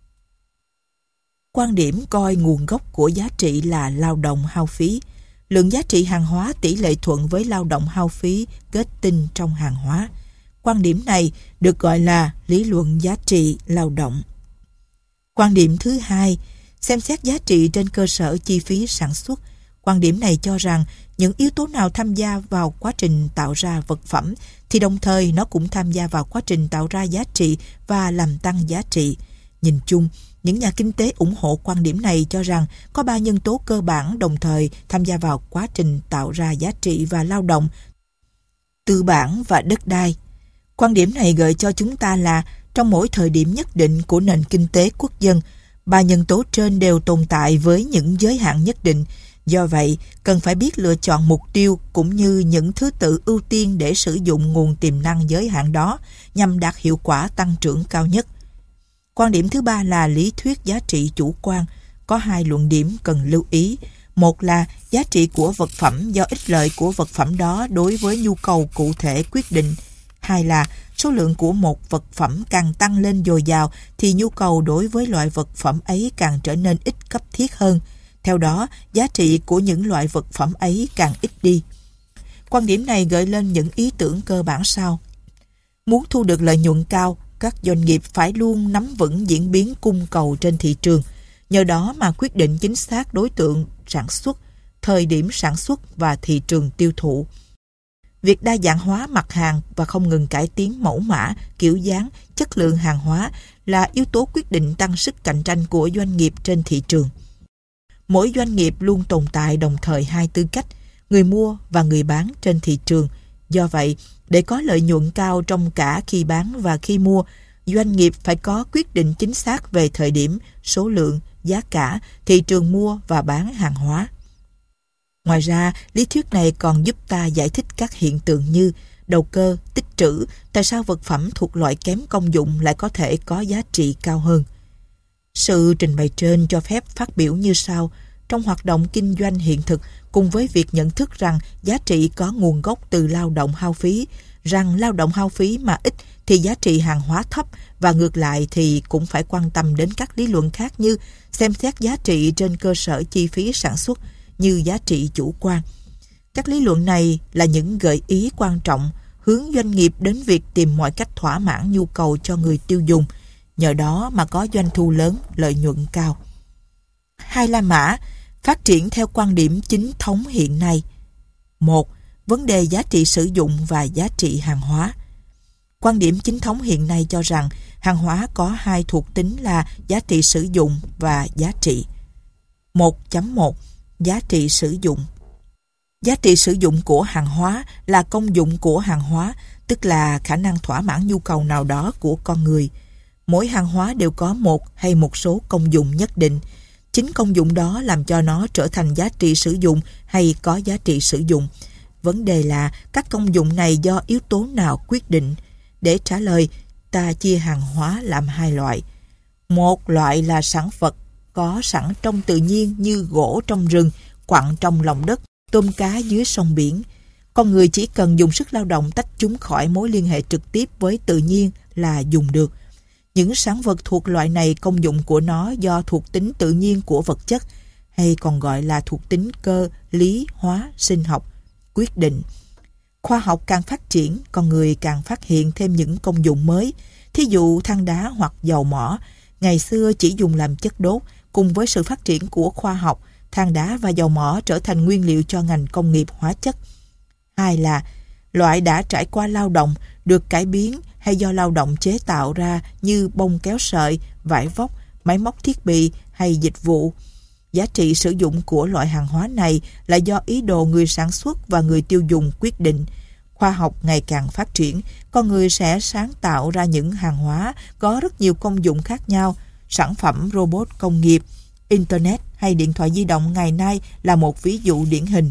Quan điểm coi nguồn gốc của giá trị là lao động hao phí. Lượng giá trị hàng hóa tỷ lệ thuận với lao động hao phí kết tinh trong hàng hóa. Quan điểm này được gọi là lý luận giá trị lao động. Quan điểm thứ hai, xem xét giá trị trên cơ sở chi phí sản xuất. Quan điểm này cho rằng những yếu tố nào tham gia vào quá trình tạo ra vật phẩm thì đồng thời nó cũng tham gia vào quá trình tạo ra giá trị và làm tăng giá trị. Nhìn chung, những nhà kinh tế ủng hộ quan điểm này cho rằng có 3 nhân tố cơ bản đồng thời tham gia vào quá trình tạo ra giá trị và lao động: tư bản và đất đai. Quan điểm này gợi cho chúng ta là trong mỗi thời điểm nhất định của nền kinh tế quốc dân, 3 nhân tố trên đều tồn tại với những giới hạn nhất định. Do vậy, cần phải biết lựa chọn mục tiêu cũng như những thứ tự ưu tiên để sử dụng nguồn tiềm năng giới hạn đó nhằm đạt hiệu quả tăng trưởng cao nhất. Quan điểm thứ ba là lý thuyết giá trị chủ quan. Có 2 luận điểm cần lưu ý. Một là giá trị của vật phẩm do ích lợi của vật phẩm đó đối với nhu cầu cụ thể quyết định. 2 là số lượng của một vật phẩm càng tăng lên dồi dào thì nhu cầu đối với loại vật phẩm ấy càng trở nên ít cấp thiết hơn. Theo đó, giá trị của những loại vật phẩm ấy càng ít đi. Quan điểm này gợi lên những ý tưởng cơ bản sau. Muốn thu được lợi nhuận cao, các doanh nghiệp phải luôn nắm vững diễn biến cung cầu trên thị trường. Nhờ đó mà quyết định chính xác đối tượng sản xuất, thời điểm sản xuất và thị trường tiêu thụ. Việc đa dạng hóa mặt hàng và không ngừng cải tiến mẫu mã, kiểu dáng, chất lượng hàng hóa là yếu tố quyết định tăng sức cạnh tranh của doanh nghiệp trên thị trường. Mỗi doanh nghiệp luôn tồn tại đồng thời 2 tư cách, người mua và người bán trên thị trường. Do vậy, để có lợi nhuận cao trong cả khi bán và khi mua, doanh nghiệp phải có quyết định chính xác về thời điểm, số lượng, giá cả, thị trường mua và bán hàng hóa. Ngoài ra, lý thuyết này còn giúp ta giải thích các hiện tượng như đầu cơ, tích trữ, tại sao vật phẩm thuộc loại kém công dụng lại có thể có giá trị cao hơn? Sự trình bày trên cho phép phát biểu như sau: trong hoạt động kinh doanh hiện thực, cùng với việc nhận thức rằng giá trị có nguồn gốc từ lao động hao phí, rằng lao động hao phí mà ít thì giá trị hàng hóa thấp, và ngược lại thì cũng phải quan tâm đến các lý luận khác như xem xét giá trị trên cơ sở chi phí sản xuất như giá trị chủ quan. Các lý luận này là những gợi ý quan trọng hướng doanh nghiệp đến việc tìm mọi cách thỏa mãn nhu cầu cho người tiêu dùng, nhờ đó mà có doanh thu lớn, lợi nhuận cao. Hai La Mã phát triển theo quan điểm chính thống hiện nay. 1. Vấn đề giá trị sử dụng và giá trị hàng hóa. Quan điểm chính thống hiện nay cho rằng hàng hóa có hai thuộc tính là giá trị sử dụng và giá trị. 1.1 Giá trị sử dụng. Giá trị sử dụng của hàng hóa là công dụng của hàng hóa, tức là khả năng thỏa mãn nhu cầu nào đó của con người. Mỗi hàng hóa đều có một hay một số công dụng nhất định. Chính công dụng đó làm cho nó trở thành giá trị sử dụng hay có giá trị sử dụng. Vấn đề là các công dụng này do yếu tố nào quyết định? Để trả lời, ta chia hàng hóa làm hai loại. Một loại là sản vật có sẵn trong tự nhiên như gỗ trong rừng, quặng trong lòng đất, tôm cá dưới sông biển. Con người chỉ cần dùng sức lao động tách chúng khỏi mối liên hệ trực tiếp với tự nhiên là dùng được. Những sản vật thuộc loại này công dụng của nó do thuộc tính tự nhiên của vật chất, hay còn gọi là thuộc tính cơ, lý, hóa, sinh học, quyết định. Khoa học càng phát triển, con người càng phát hiện thêm những công dụng mới. Thí dụ than đá hoặc dầu mỏ, ngày xưa chỉ dùng làm chất đốt, cùng với sự phát triển của khoa học, than đá và dầu mỏ trở thành nguyên liệu cho ngành công nghiệp hóa chất. Hai là loại đã trải qua lao động, được cải biến hay do lao động chế tạo ra như bông kéo sợi, vải vóc, máy móc thiết bị hay dịch vụ. Giá trị sử dụng của loại hàng hóa này là do ý đồ người sản xuất và người tiêu dùng quyết định. Khoa học ngày càng phát triển, con người sẽ sáng tạo ra những hàng hóa có rất nhiều công dụng khác nhau. Sản phẩm robot công nghiệp, Internet hay điện thoại di động ngày nay là một ví dụ điển hình.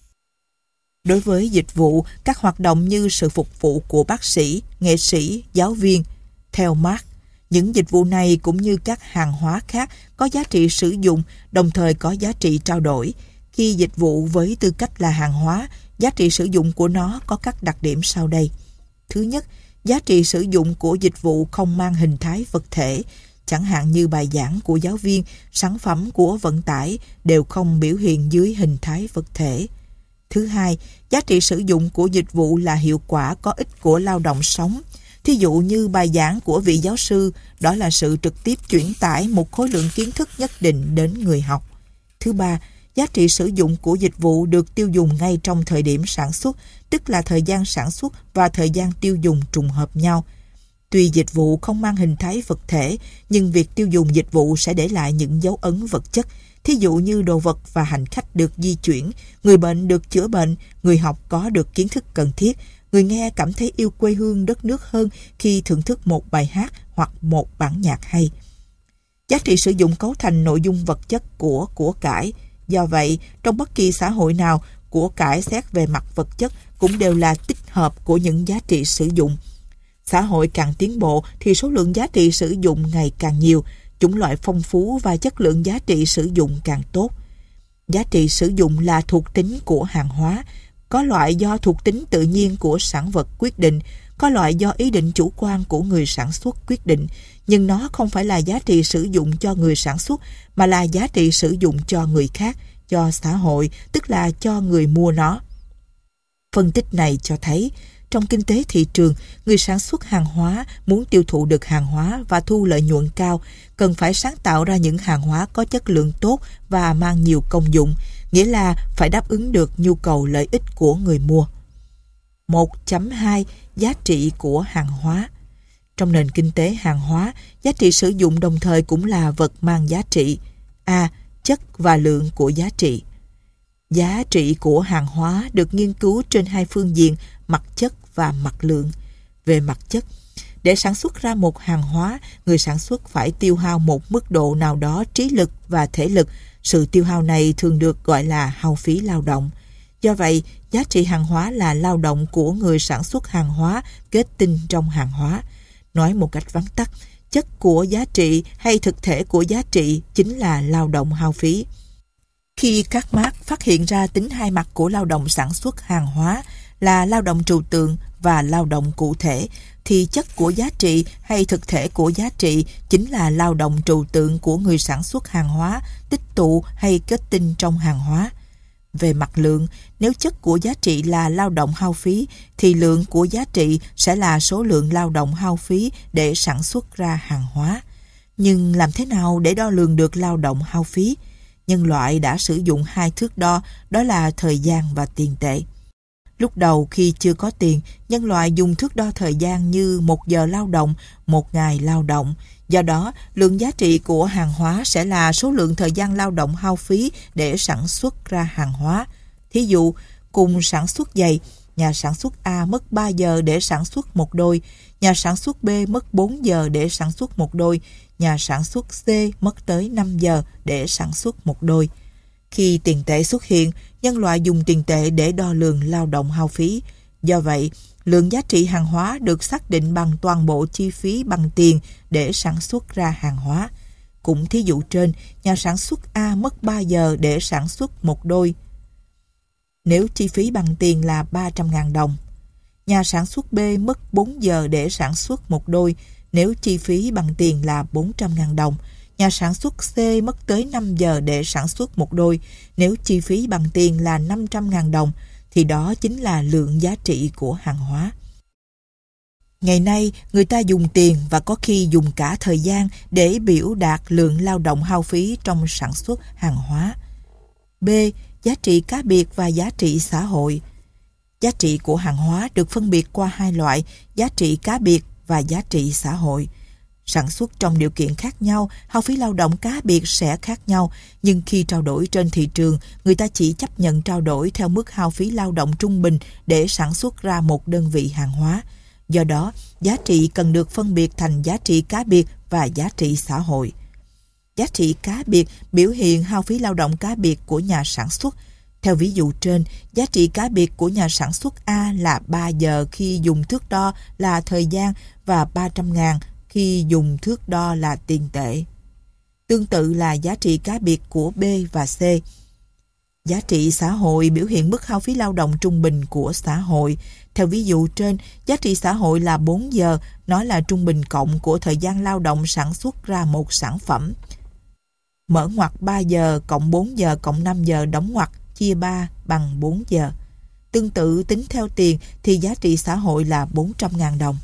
Đối với dịch vụ, các hoạt động như sự phục vụ của bác sĩ, nghệ sĩ, giáo viên, theo Marx, những dịch vụ này cũng như các hàng hóa khác có giá trị sử dụng, đồng thời có giá trị trao đổi. Khi dịch vụ với tư cách là hàng hóa, giá trị sử dụng của nó có các đặc điểm sau đây. Thứ nhất, giá trị sử dụng của dịch vụ không mang hình thái vật thể, chẳng hạn như bài giảng của giáo viên, sản phẩm của vận tải đều không biểu hiện dưới hình thái vật thể. Thứ hai, giá trị sử dụng của dịch vụ là hiệu quả có ích của lao động sống. Thí dụ như bài giảng của vị giáo sư, đó là sự trực tiếp chuyển tải một khối lượng kiến thức nhất định đến người học. Thứ ba, giá trị sử dụng của dịch vụ được tiêu dùng ngay trong thời điểm sản xuất, tức là thời gian sản xuất và thời gian tiêu dùng trùng hợp nhau. Tuy dịch vụ không mang hình thái vật thể, nhưng việc tiêu dùng dịch vụ sẽ để lại những dấu ấn vật chất. Thí dụ như đồ vật và hành khách được di chuyển, người bệnh được chữa bệnh, người học có được kiến thức cần thiết, người nghe cảm thấy yêu quê hương đất nước hơn khi thưởng thức một bài hát hoặc một bản nhạc hay. Giá trị sử dụng cấu thành nội dung vật chất của cải. Do vậy, trong bất kỳ xã hội nào, của cải xét về mặt vật chất cũng đều là tích hợp của những giá trị sử dụng. Xã hội càng tiến bộ thì số lượng giá trị sử dụng ngày càng nhiều, chủng loại phong phú và chất lượng giá trị sử dụng càng tốt. Giá trị sử dụng là thuộc tính của hàng hóa, có loại do thuộc tính tự nhiên của sản vật quyết định, có loại do ý định chủ quan của người sản xuất quyết định, nhưng nó không phải là giá trị sử dụng cho người sản xuất, mà là giá trị sử dụng cho người khác, cho xã hội, tức là cho người mua nó. Phân tích này cho thấy, trong kinh tế thị trường, người sản xuất hàng hóa muốn tiêu thụ được hàng hóa và thu lợi nhuận cao, cần phải sáng tạo ra những hàng hóa có chất lượng tốt và mang nhiều công dụng, nghĩa là phải đáp ứng được nhu cầu lợi ích của người mua. 1.2 Giá trị của hàng hóa. Trong nền kinh tế hàng hóa, giá trị sử dụng đồng thời cũng là vật mang giá trị. A. Chất và lượng của giá trị. Giá trị của hàng hóa được nghiên cứu trên hai phương diện, mặt chất và mặt lượng. Về mặt chất, để sản xuất ra một hàng hóa, người sản xuất phải tiêu hao một mức độ nào đó trí lực và thể lực. Sự tiêu hao này thường được gọi là hao phí lao động. Do vậy, giá trị hàng hóa là lao động của người sản xuất hàng hóa kết tinh trong hàng hóa. Nói một cách vắn tắt, chất của giá trị hay thực thể của giá trị chính là lao động hao phí. Khi các Marx phát hiện ra tính hai mặt của lao động sản xuất hàng hóa là lao động trừu tượng và lao động cụ thể, thì chất của giá trị hay thực thể của giá trị chính là lao động trừu tượng của người sản xuất hàng hóa, tích tụ hay kết tinh trong hàng hóa. Về mặt lượng, nếu chất của giá trị là lao động hao phí, thì lượng của giá trị sẽ là số lượng lao động hao phí để sản xuất ra hàng hóa. Nhưng làm thế nào để đo lường được lao động hao phí? Nhân loại đã sử dụng hai thước đo, đó là thời gian và tiền tệ. Lúc đầu khi chưa có tiền, nhân loại dùng thước đo thời gian như 1 giờ lao động, 1 ngày lao động. Do đó, lượng giá trị của hàng hóa sẽ là số lượng thời gian lao động hao phí để sản xuất ra hàng hóa. Thí dụ, cùng sản xuất giày, nhà sản xuất A mất 3 giờ để sản xuất một đôi, nhà sản xuất B mất 4 giờ để sản xuất một đôi, nhà sản xuất C mất tới 5 giờ để sản xuất một đôi. Khi tiền tệ xuất hiện, nhân loại dùng tiền tệ để đo lường lao động hao phí. Do vậy, lượng giá trị hàng hóa được xác định bằng toàn bộ chi phí bằng tiền để sản xuất ra hàng hóa. Cũng thí dụ trên, nhà sản xuất A mất 3 giờ để sản xuất một đôi. Nếu chi phí bằng tiền là 300.000 đồng. Nhà sản xuất B mất 4 giờ để sản xuất một đôi. Nếu chi phí bằng tiền là 400.000 đồng. Nhà sản xuất C mất tới 5 giờ để sản xuất một đôi. Nếu chi phí bằng tiền là 500.000 đồng, thì đó chính là lượng giá trị của hàng hóa. Ngày nay, người ta dùng tiền và có khi dùng cả thời gian để biểu đạt lượng lao động hao phí trong sản xuất hàng hóa. B. Giá trị cá biệt và giá trị xã hội. Giá trị của hàng hóa được phân biệt qua hai loại, giá trị cá biệt và giá trị xã hội. Sản xuất trong điều kiện khác nhau, hao phí lao động cá biệt sẽ khác nhau, nhưng khi trao đổi trên thị trường, người ta chỉ chấp nhận trao đổi theo mức hao phí lao động trung bình để sản xuất ra một đơn vị hàng hóa. Do đó, giá trị cần được phân biệt thành giá trị cá biệt và giá trị xã hội. Giá trị cá biệt biểu hiện hao phí lao động cá biệt của nhà sản xuất. Theo ví dụ trên, giá trị cá biệt của nhà sản xuất A là 3 giờ khi dùng thước đo là thời gian và 300.000 khi dùng thước đo là tiền tệ. Tương tự là giá trị cá biệt của B và C. Giá trị xã hội biểu hiện mức hao phí lao động trung bình của xã hội. Theo ví dụ trên, giá trị xã hội là 4 giờ, nó là trung bình cộng của thời gian lao động sản xuất ra một sản phẩm. Mở ngoặc 3 giờ cộng 4 giờ cộng 5 giờ đóng ngoặc chia 3 bằng 4 giờ. Tương tự tính theo tiền thì giá trị xã hội là 400.000 đồng.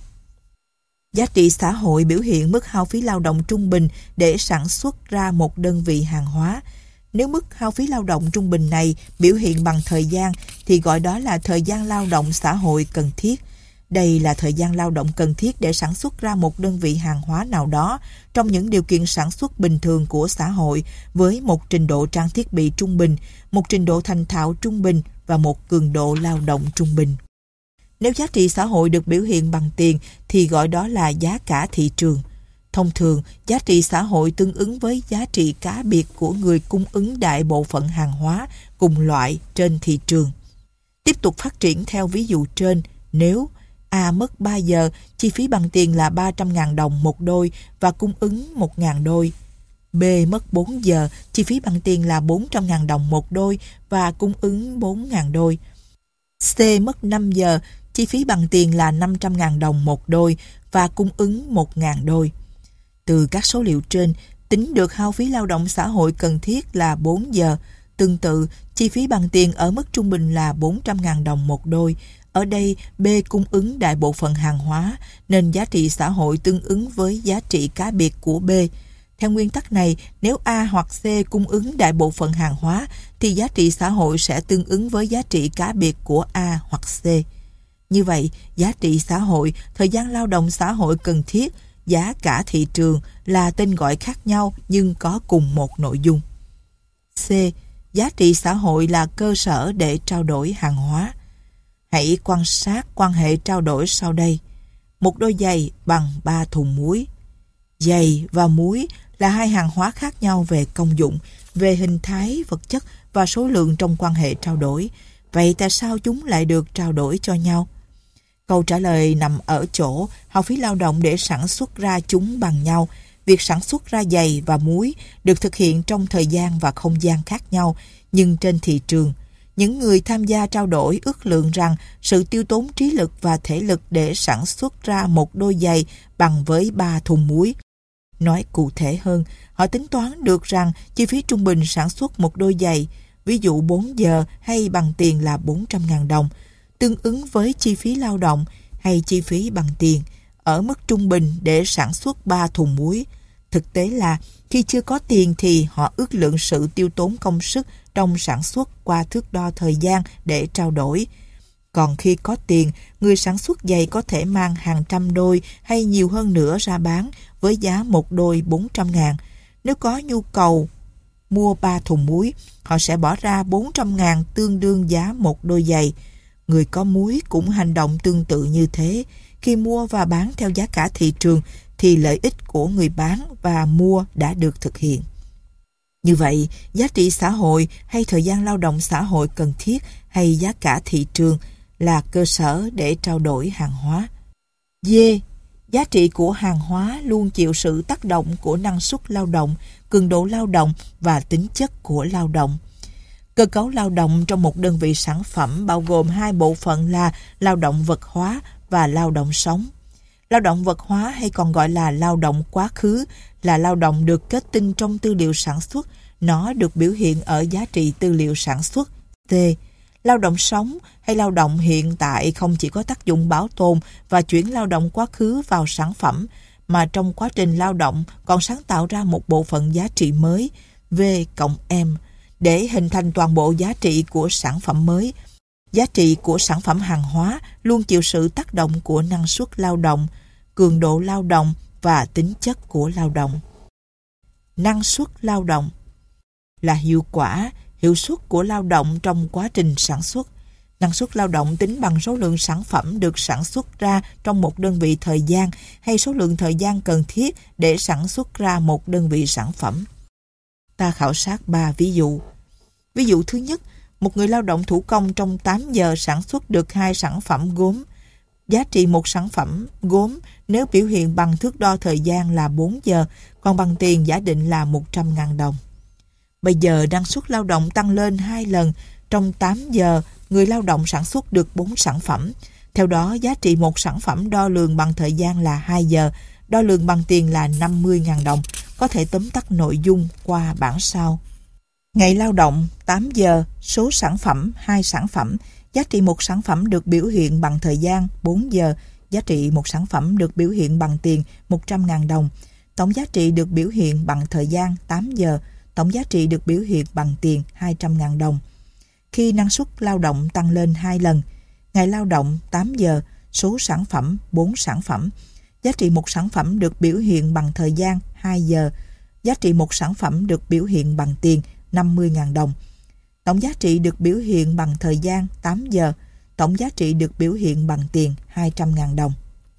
Giá trị xã hội biểu hiện mức hao phí lao động trung bình để sản xuất ra một đơn vị hàng hóa. Nếu mức hao phí lao động trung bình này biểu hiện bằng thời gian thì gọi đó là thời gian lao động xã hội cần thiết. Đây là thời gian lao động cần thiết để sản xuất ra một đơn vị hàng hóa nào đó trong những điều kiện sản xuất bình thường của xã hội với một trình độ trang thiết bị trung bình, một trình độ thành thạo trung bình và một cường độ lao động trung bình. Nếu giá trị xã hội được biểu hiện bằng tiền thì gọi đó là giá cả thị trường. Thông thường, giá trị xã hội tương ứng với giá trị cá biệt của người cung ứng đại bộ phận hàng hóa cùng loại trên thị trường. Tiếp tục phát triển theo ví dụ trên, nếu A mất 3 giờ, chi phí bằng tiền là 300.000 đồng một đôi và cung ứng 1.000 đôi. B mất 4 giờ, chi phí bằng tiền là 400.000 đồng một đôi và cung ứng 4.000 đôi. C mất 5 giờ, chi phí bằng tiền là 500.000 đồng một đôi và cung ứng 1.000 đôi. Từ các số liệu trên, tính được hao phí lao động xã hội cần thiết là 4 giờ. Tương tự, chi phí bằng tiền ở mức trung bình là 400.000 đồng một đôi. Ở đây, B cung ứng đại bộ phận hàng hóa, nên giá trị xã hội tương ứng với giá trị cá biệt của B. Theo nguyên tắc này, nếu A hoặc C cung ứng đại bộ phận hàng hóa, thì giá trị xã hội sẽ tương ứng với giá trị cá biệt của A hoặc C. Như vậy, giá trị xã hội, thời gian lao động xã hội cần thiết, giá cả thị trường là tên gọi khác nhau nhưng có cùng một nội dung. C. Giá trị xã hội là cơ sở để trao đổi hàng hóa. Hãy quan sát quan hệ trao đổi sau đây. Một đôi giày bằng 3 thùng muối. Giày và muối là hai hàng hóa khác nhau về công dụng, về hình thái vật chất và số lượng trong quan hệ trao đổi. Vậy tại sao chúng lại được trao đổi cho nhau? Câu trả lời nằm ở chỗ học phí lao động để sản xuất ra chúng bằng nhau. Việc sản xuất ra giày và muối được thực hiện trong thời gian và không gian khác nhau, nhưng trên thị trường. Những người tham gia trao đổi ước lượng rằng sự tiêu tốn trí lực và thể lực để sản xuất ra một đôi giày bằng với 3 thùng muối. Nói cụ thể hơn, họ tính toán được rằng chi phí trung bình sản xuất một đôi giày, ví dụ 4 giờ hay bằng tiền là 400.000 đồng, tương ứng với chi phí lao động hay chi phí bằng tiền, ở mức trung bình để sản xuất 3 thùng muối. Thực tế là khi chưa có tiền thì họ ước lượng sự tiêu tốn công sức trong sản xuất qua thước đo thời gian để trao đổi. Còn khi có tiền, người sản xuất giày có thể mang hàng trăm đôi hay nhiều hơn nữa ra bán với giá một đôi 400.000. Nếu có nhu cầu mua 3 thùng muối, họ sẽ bỏ ra 400.000 tương đương giá một đôi giày. Người có muối cũng hành động tương tự như thế. Khi mua và bán theo giá cả thị trường thì lợi ích của người bán và mua đã được thực hiện. Như vậy, giá trị xã hội hay thời gian lao động xã hội cần thiết hay giá cả thị trường là cơ sở để trao đổi hàng hóa. D. Giá trị của hàng hóa luôn chịu sự tác động của năng suất lao động, cường độ lao động và tính chất của lao động. Cơ cấu lao động trong một đơn vị sản phẩm bao gồm hai bộ phận là lao động vật hóa và lao động sống. Lao động vật hóa hay còn gọi là lao động quá khứ là lao động được kết tinh trong tư liệu sản xuất, nó được biểu hiện ở giá trị tư liệu sản xuất. T. Lao động sống hay lao động hiện tại không chỉ có tác dụng bảo tồn và chuyển lao động quá khứ vào sản phẩm, mà trong quá trình lao động còn sáng tạo ra một bộ phận giá trị mới, V cộng M, để hình thành toàn bộ giá trị của sản phẩm mới. Giá trị của sản phẩm hàng hóa luôn chịu sự tác động của năng suất lao động, cường độ lao động và tính chất của lao động. Năng suất lao động là hiệu quả, hiệu suất của lao động trong quá trình sản xuất. Năng suất lao động tính bằng số lượng sản phẩm được sản xuất ra trong một đơn vị thời gian hay số lượng thời gian cần thiết để sản xuất ra một đơn vị sản phẩm. Ta khảo sát 3 ví dụ. Ví dụ thứ nhất, một người lao động thủ công trong 8 giờ sản xuất được 2 sản phẩm gốm. Giá trị một sản phẩm gốm nếu biểu hiện bằng thước đo thời gian là 4 giờ, còn bằng tiền giả định là 100.000 đồng. Bây giờ năng suất lao động tăng lên 2 lần. Trong 8 giờ, người lao động sản xuất được 4 sản phẩm. Theo đó, giá trị một sản phẩm đo lường bằng thời gian là 2 giờ, đo lường bằng tiền là 50.000 đồng. Có thể tóm tắt nội dung qua bảng sau. Ngày lao động 8 giờ, số sản phẩm 2 sản phẩm. Giá trị một sản phẩm được biểu hiện bằng thời gian 4 giờ. Giá trị một sản phẩm được biểu hiện bằng tiền 100.000 đồng. Tổng giá trị được biểu hiện bằng thời gian 8 giờ. Tổng giá trị được biểu hiện bằng tiền 200.000 đồng. Khi năng suất lao động tăng lên 2 lần, ngày lao động 8 giờ, số sản phẩm 4 sản phẩm. Giá trị một sản phẩm được biểu hiện bằng thời gian 2 giờ. Giá trị một sản phẩm được biểu hiện bằng tiền 50.000 đồng. Tổng giá trị được biểu hiện bằng thời gian 8 giờ. Tổng giá trị được biểu hiện bằng tiền 200.000 đồng.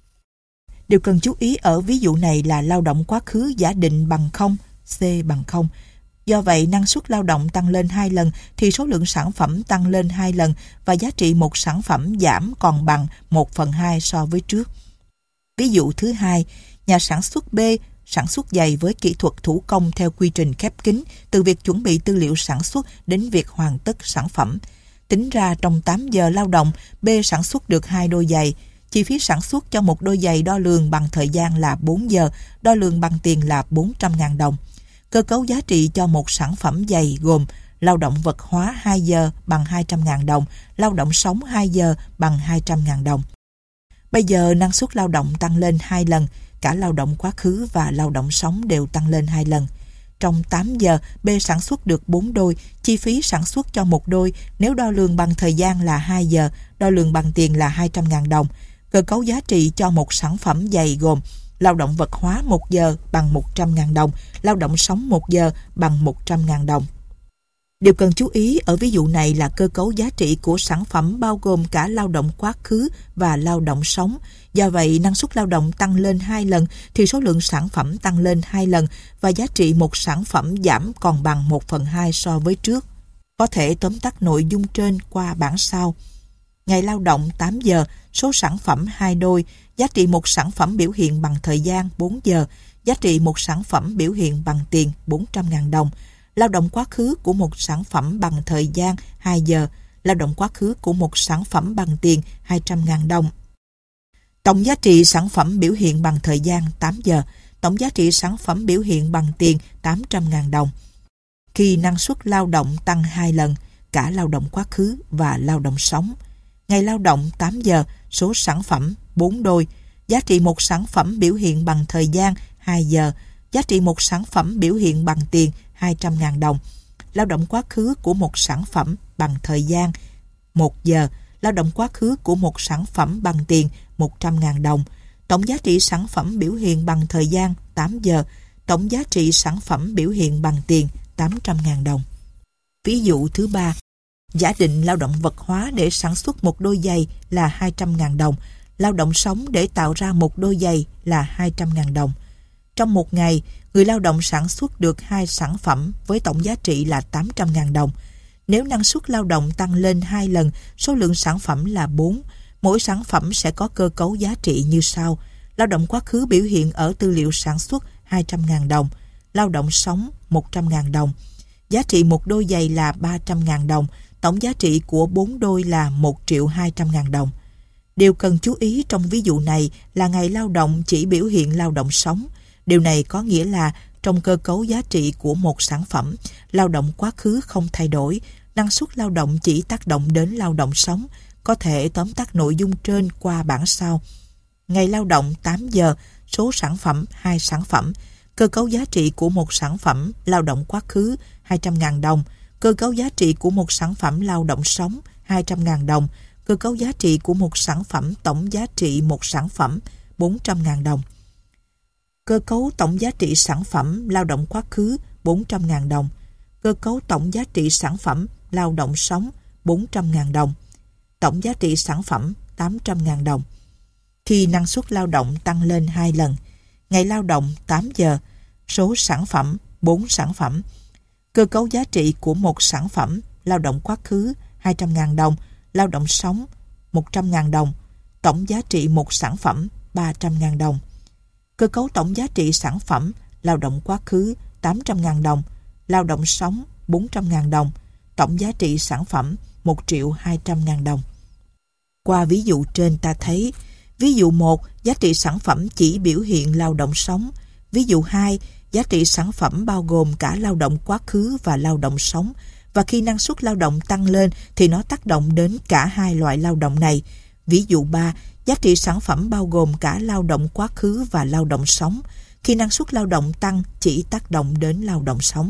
Điều cần chú ý ở ví dụ này là lao động quá khứ giả định bằng 0, C bằng 0. Do vậy, năng suất lao động tăng lên 2 lần thì số lượng sản phẩm tăng lên 2 lần và giá trị một sản phẩm giảm còn bằng 1/2 so với trước. Ví dụ thứ hai, nhà sản xuất B sản xuất giày với kỹ thuật thủ công theo quy trình khép kín từ việc chuẩn bị tư liệu sản xuất đến việc hoàn tất sản phẩm. Tính ra trong 8 giờ lao động, B sản xuất được 2 đôi giày. Chi phí sản xuất cho một đôi giày đo lường bằng thời gian là 4 giờ, đo lường bằng tiền là 400.000 đồng. Cơ cấu giá trị cho một sản phẩm giày gồm lao động vật hóa 2 giờ bằng 200.000 đồng, lao động sống 2 giờ bằng 200.000 đồng. Bây giờ năng suất lao động tăng lên 2 lần, cả lao động quá khứ và lao động sống đều tăng lên 2 lần. Trong 8 giờ, B sản xuất được 4 đôi, chi phí sản xuất cho một đôi nếu đo lường bằng thời gian là 2 giờ, đo lường bằng tiền là 200.000 đồng. Cơ cấu giá trị cho một sản phẩm giày gồm lao động vật hóa 1 giờ bằng 100.000 đồng, lao động sống 1 giờ bằng 100.000 đồng. Điều cần chú ý ở ví dụ này là cơ cấu giá trị của sản phẩm bao gồm cả lao động quá khứ và lao động sống. Do vậy, năng suất lao động tăng lên 2 lần thì số lượng sản phẩm tăng lên 2 lần và giá trị một sản phẩm giảm còn bằng 1/2 so với trước. Có thể tóm tắt nội dung trên qua bảng sau. Ngày lao động 8 giờ, số sản phẩm 2 đôi, giá trị một sản phẩm biểu hiện bằng thời gian 4 giờ, giá trị một sản phẩm biểu hiện bằng tiền 400.000 đồng. Lao động quá khứ của một sản phẩm bằng thời gian 2 giờ, lao động quá khứ của một sản phẩm bằng tiền 200.000 đồng. Tổng giá trị sản phẩm biểu hiện bằng thời gian 8 giờ, tổng giá trị sản phẩm biểu hiện bằng tiền 800.000 đồng. Khi năng suất lao động tăng 2 lần, cả lao động quá khứ và lao động sống. Ngày lao động 8 giờ, số sản phẩm 4 đôi, giá trị một sản phẩm biểu hiện bằng thời gian 2 giờ, giá trị một sản phẩm biểu hiện bằng tiền 200.000 đồng. Lao động quá khứ của một sản phẩm bằng thời gian 1 giờ, lao động quá khứ của một sản phẩm bằng tiền 100.000 đồng. Tổng giá trị sản phẩm biểu hiện bằng thời gian 8 giờ, tổng giá trị sản phẩm biểu hiện bằng tiền 800.000 đồng. Ví dụ thứ 3, giả định lao động vật hóa để sản xuất một đôi giày là 200.000 đồng, lao động sống để tạo ra một đôi giày là 200.000 đồng. Trong một ngày, người lao động sản xuất được 2 sản phẩm với tổng giá trị là 800.000 đồng. Nếu năng suất lao động tăng lên 2 lần, số lượng sản phẩm là 4, mỗi sản phẩm sẽ có cơ cấu giá trị như sau. Lao động quá khứ biểu hiện ở tư liệu sản xuất 200.000 đồng, lao động sống 100.000 đồng. Giá trị một đôi giày là 300.000 đồng, tổng giá trị của 4 đôi là 1.200.000 đồng. Điều cần chú ý trong ví dụ này là ngày lao động chỉ biểu hiện lao động sống. Điều này có nghĩa là trong cơ cấu giá trị của một sản phẩm, lao động quá khứ không thay đổi, năng suất lao động chỉ tác động đến lao động sống. Có thể tóm tắt nội dung trên qua bảng sau. Ngày lao động 8 giờ, số sản phẩm 2 sản phẩm, cơ cấu giá trị của một sản phẩm lao động quá khứ 200.000 đồng, cơ cấu giá trị của một sản phẩm lao động sống 200.000 đồng, cơ cấu giá trị của một sản phẩm tổng giá trị một sản phẩm 400.000 đồng. Cơ cấu tổng giá trị sản phẩm lao động quá khứ 400.000 đồng, cơ cấu tổng giá trị sản phẩm lao động sống 400.000 đồng, tổng giá trị sản phẩm 800.000 đồng. Khi năng suất lao động tăng lên 2 lần, ngày lao động 8 giờ, số sản phẩm 4 sản phẩm, cơ cấu giá trị của một sản phẩm lao động quá khứ 200.000 đồng, lao động sống 100.000 đồng, tổng giá trị một sản phẩm 300.000 đồng. Cơ cấu tổng giá trị sản phẩm lao động quá khứ 800.000 đồng, lao động sống 400.000 đồng, tổng giá trị sản phẩm 1.200.000 đồng. Qua ví dụ trên ta thấy, ví dụ 1, giá trị sản phẩm chỉ biểu hiện lao động sống. Ví dụ 2, giá trị sản phẩm bao gồm cả lao động quá khứ và lao động sống, và khi năng suất lao động tăng lên thì nó tác động đến cả hai loại lao động này. Ví dụ 3, giá trị sản phẩm bao gồm cả lao động quá khứ và lao động sống. Khi năng suất lao động tăng chỉ tác động đến lao động sống.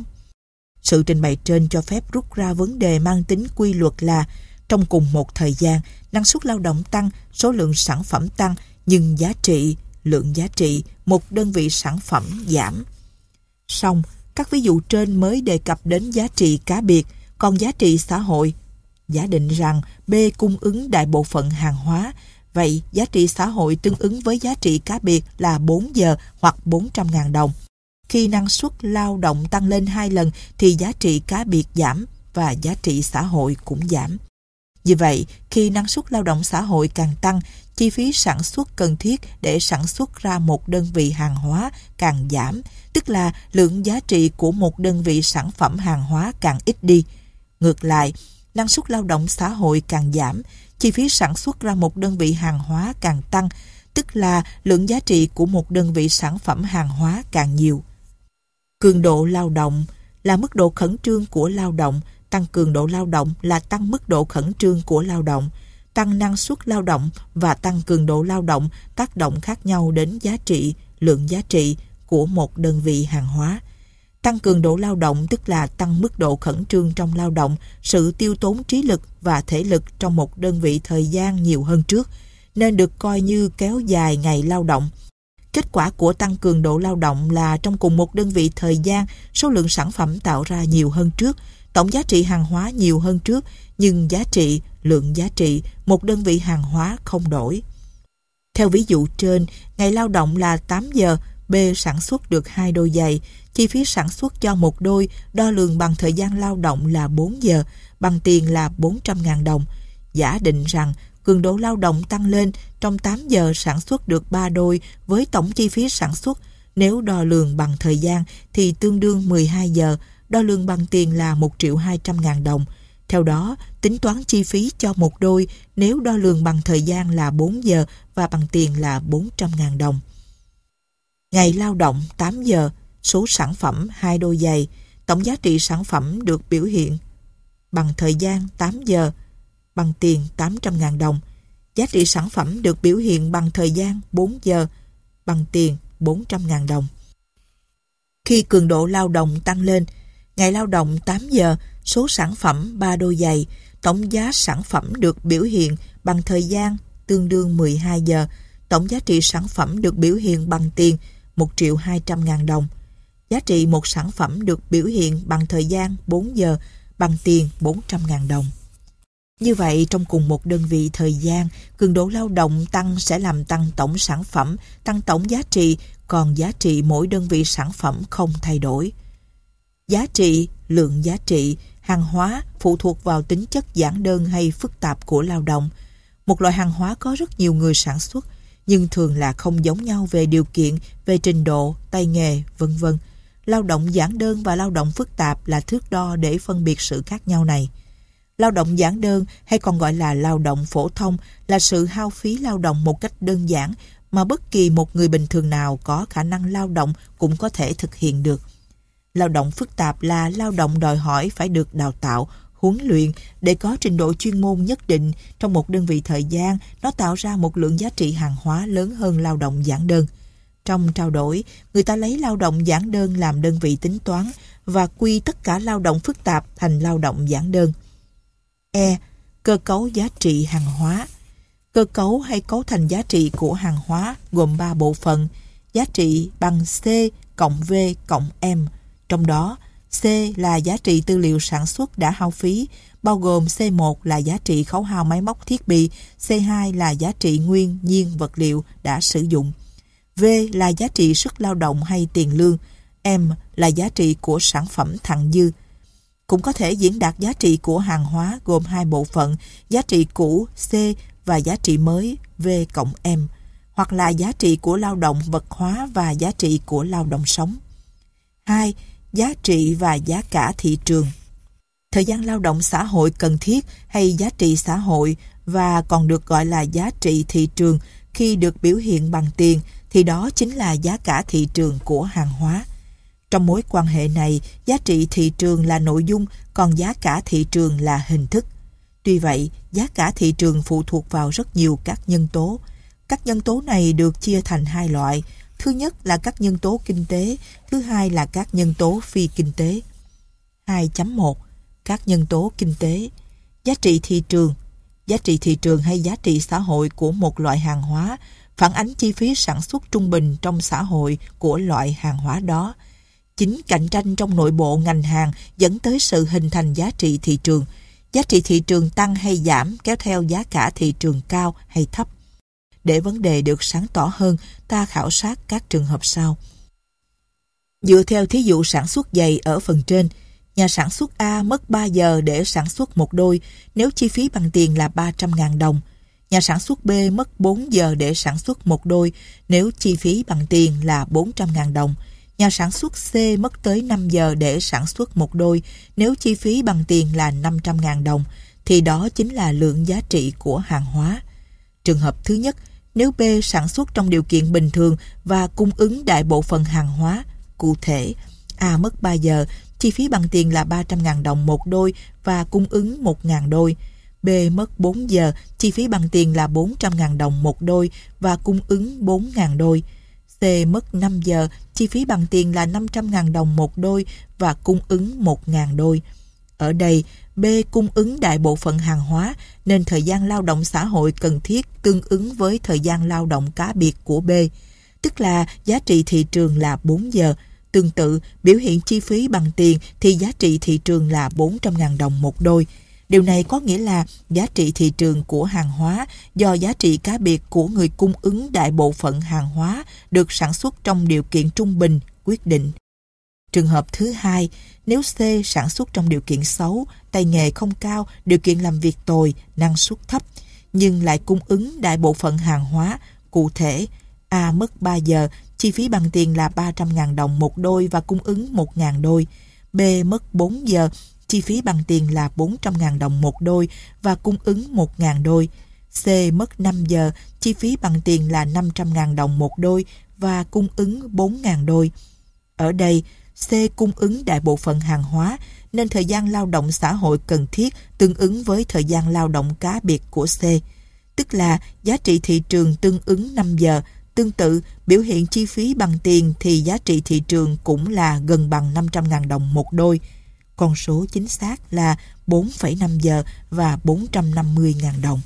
Sự trình bày trên cho phép rút ra vấn đề mang tính quy luật là trong cùng một thời gian, năng suất lao động tăng, số lượng sản phẩm tăng, nhưng giá trị, lượng giá trị, một đơn vị sản phẩm giảm. Song, các ví dụ trên mới đề cập đến giá trị cá biệt, còn giá trị xã hội. Giả định rằng B cung ứng đại bộ phận hàng hóa, vậy giá trị xã hội tương ứng với giá trị cá biệt là 4 giờ hoặc 400.000 đồng. Khi năng suất lao động tăng lên 2 lần thì giá trị cá biệt giảm và giá trị xã hội cũng giảm. Vì vậy, khi năng suất lao động xã hội càng tăng, chi phí sản xuất cần thiết để sản xuất ra một đơn vị hàng hóa càng giảm, tức là lượng giá trị của một đơn vị sản phẩm hàng hóa càng ít đi. Ngược lại, năng suất lao động xã hội càng giảm, chi phí sản xuất ra một đơn vị hàng hóa càng tăng, tức là lượng giá trị của một đơn vị sản phẩm hàng hóa càng nhiều. Cường độ lao động là mức độ khẩn trương của lao động, tăng cường độ lao động là tăng mức độ khẩn trương của lao động. Tăng năng suất lao động và tăng cường độ lao động tác động khác nhau đến giá trị, lượng giá trị của một đơn vị hàng hóa. Tăng cường độ lao động tức là tăng mức độ khẩn trương trong lao động, sự tiêu tốn trí lực và thể lực trong một đơn vị thời gian nhiều hơn trước, nên được coi như kéo dài ngày lao động. Kết quả của tăng cường độ lao động là trong cùng một đơn vị thời gian, số lượng sản phẩm tạo ra nhiều hơn trước, tổng giá trị hàng hóa nhiều hơn trước, nhưng giá trị, lượng giá trị một đơn vị hàng hóa không đổi. Theo ví dụ trên, ngày lao động là 8 giờ, B sản xuất được 2 đôi giày, chi phí sản xuất cho một đôi đo lường bằng thời gian lao động là 4 giờ, bằng tiền là 400.000 đồng. Giả định rằng cường độ lao động tăng lên, trong 8 giờ sản xuất được 3 đôi với tổng chi phí sản xuất, nếu đo lường bằng thời gian thì tương đương 12 giờ, đo lường bằng tiền là 1.200.000 đồng. Theo đó, tính toán chi phí cho một đôi nếu đo lường bằng thời gian là 4 giờ và bằng tiền là 400.000 đồng. Ngày lao động 8 giờ, số sản phẩm 2 đôi giày, tổng giá trị sản phẩm được biểu hiện bằng thời gian 8 giờ, bằng tiền 800.000 đồng. Giá trị sản phẩm được biểu hiện bằng thời gian 4 giờ, bằng tiền 400.000 đồng. Khi cường độ lao động tăng lên, ngày lao động 8 giờ, số sản phẩm 3 đôi giày, tổng giá sản phẩm được biểu hiện bằng thời gian tương đương 12 giờ, tổng giá trị sản phẩm được biểu hiện bằng tiền 1.200.000 đồng. Giá trị một sản phẩm được biểu hiện bằng thời gian 4 giờ, bằng tiền 400.000 đồng. Như vậy, trong cùng một đơn vị thời gian, cường độ lao động tăng sẽ làm tăng tổng sản phẩm, tăng tổng giá trị, còn giá trị mỗi đơn vị sản phẩm không thay đổi. Giá trị, lượng giá trị, hàng hóa phụ thuộc vào tính chất giản đơn hay phức tạp của lao động. Một loại hàng hóa có rất nhiều người sản xuất, nhưng thường là không giống nhau về điều kiện, về trình độ, tay nghề, v.v. Lao động giản đơn và lao động phức tạp là thước đo để phân biệt sự khác nhau này. Lao động giản đơn hay còn gọi là lao động phổ thông là sự hao phí lao động một cách đơn giản mà bất kỳ một người bình thường nào có khả năng lao động cũng có thể thực hiện được. Lao động phức tạp là lao động đòi hỏi phải được đào tạo, huấn luyện để có trình độ chuyên môn nhất định. Trong một đơn vị thời gian, nó tạo ra một lượng giá trị hàng hóa lớn hơn lao động giản đơn. Trong trao đổi, người ta lấy lao động giản đơn làm đơn vị tính toán và quy tất cả lao động phức tạp thành lao động giản đơn. E. Cơ cấu giá trị hàng hóa. Cơ cấu hay cấu thành giá trị của hàng hóa gồm 3 bộ phận. Giá trị bằng C cộng V cộng M. Trong đó, C là giá trị tư liệu sản xuất đã hao phí, bao gồm C1 là giá trị khấu hao máy móc thiết bị, C2 là giá trị nguyên nhiên vật liệu đã sử dụng. V là giá trị sức lao động hay tiền lương, M là giá trị của sản phẩm thặng dư. Cũng có thể diễn đạt giá trị của hàng hóa gồm 2 bộ phận, giá trị cũ C và giá trị mới V cộng M, hoặc là giá trị của lao động vật hóa và giá trị của lao động sống. 2. Giá trị và giá cả thị trường. Thời gian lao động xã hội cần thiết hay giá trị xã hội và còn được gọi là giá trị thị trường khi được biểu hiện bằng tiền thì đó chính là giá cả thị trường của hàng hóa. Trong mối quan hệ này, giá trị thị trường là nội dung, còn giá cả thị trường là hình thức. Tuy vậy, giá cả thị trường phụ thuộc vào rất nhiều các nhân tố. Các nhân tố này được chia thành 2 loại. Thứ nhất là các nhân tố kinh tế, thứ hai là các nhân tố phi kinh tế. 2.1 Các nhân tố kinh tế. Giá trị thị trường. Giá trị thị trường hay giá trị xã hội của một loại hàng hóa phản ánh chi phí sản xuất trung bình trong xã hội của loại hàng hóa đó. Chính cạnh tranh trong nội bộ ngành hàng dẫn tới sự hình thành giá trị thị trường. Giá trị thị trường tăng hay giảm kéo theo giá cả thị trường cao hay thấp. Để vấn đề được sáng tỏ hơn, ta khảo sát các trường hợp sau. Dựa theo thí dụ sản xuất giày ở phần trên, nhà sản xuất A mất 3 giờ để sản xuất một đôi nếu chi phí bằng tiền là 300.000 đồng. Nhà sản xuất B mất 4 giờ để sản xuất một đôi nếu chi phí bằng tiền là 400.000 đồng. Nhà sản xuất C mất tới 5 giờ để sản xuất một đôi nếu chi phí bằng tiền là 500.000 đồng, thì đó chính là lượng giá trị của hàng hóa. Trường hợp thứ nhất, nếu B sản xuất trong điều kiện bình thường và cung ứng đại bộ phận hàng hóa, cụ thể, A mất 3 giờ, chi phí bằng tiền là 300.000 đồng một đôi và cung ứng 1.000 đôi. B mất 4 giờ, chi phí bằng tiền là 400.000 đồng một đôi và cung ứng 4.000 đôi. C mất 5 giờ, chi phí bằng tiền là 500.000 đồng một đôi và cung ứng 1.000 đôi. Ở đây, B cung ứng đại bộ phận hàng hóa nên thời gian lao động xã hội cần thiết tương ứng với thời gian lao động cá biệt của B, tức là giá trị thị trường là 4 giờ. Tương tự, biểu hiện chi phí bằng tiền thì giá trị thị trường là 400.000 đồng một đôi. Điều này có nghĩa là giá trị thị trường của hàng hóa do giá trị cá biệt của người cung ứng đại bộ phận hàng hóa được sản xuất trong điều kiện trung bình quyết định. Trường hợp thứ hai, nếu C sản xuất trong điều kiện xấu, tay nghề không cao, điều kiện làm việc tồi, năng suất thấp, nhưng lại cung ứng đại bộ phận hàng hóa, cụ thể, A mất 3 giờ, chi phí bằng tiền là 300.000 đồng một đôi và cung ứng 1.000 đôi. B mất 4 giờ, chi phí bằng tiền là 400.000 đồng một đôi và cung ứng 1.000 đôi. C mất 5 giờ, chi phí bằng tiền là 500.000 đồng một đôi và cung ứng 4.000 đôi. Ở đây, C cung ứng đại bộ phận hàng hóa, nên thời gian lao động xã hội cần thiết tương ứng với thời gian lao động cá biệt của C, tức là giá trị thị trường tương ứng 5 giờ. Tương tự, biểu hiện chi phí bằng tiền thì giá trị thị trường cũng là gần bằng 500.000 đồng một đôi. Con số chính xác là 4,5 giờ và 450.000 đồng.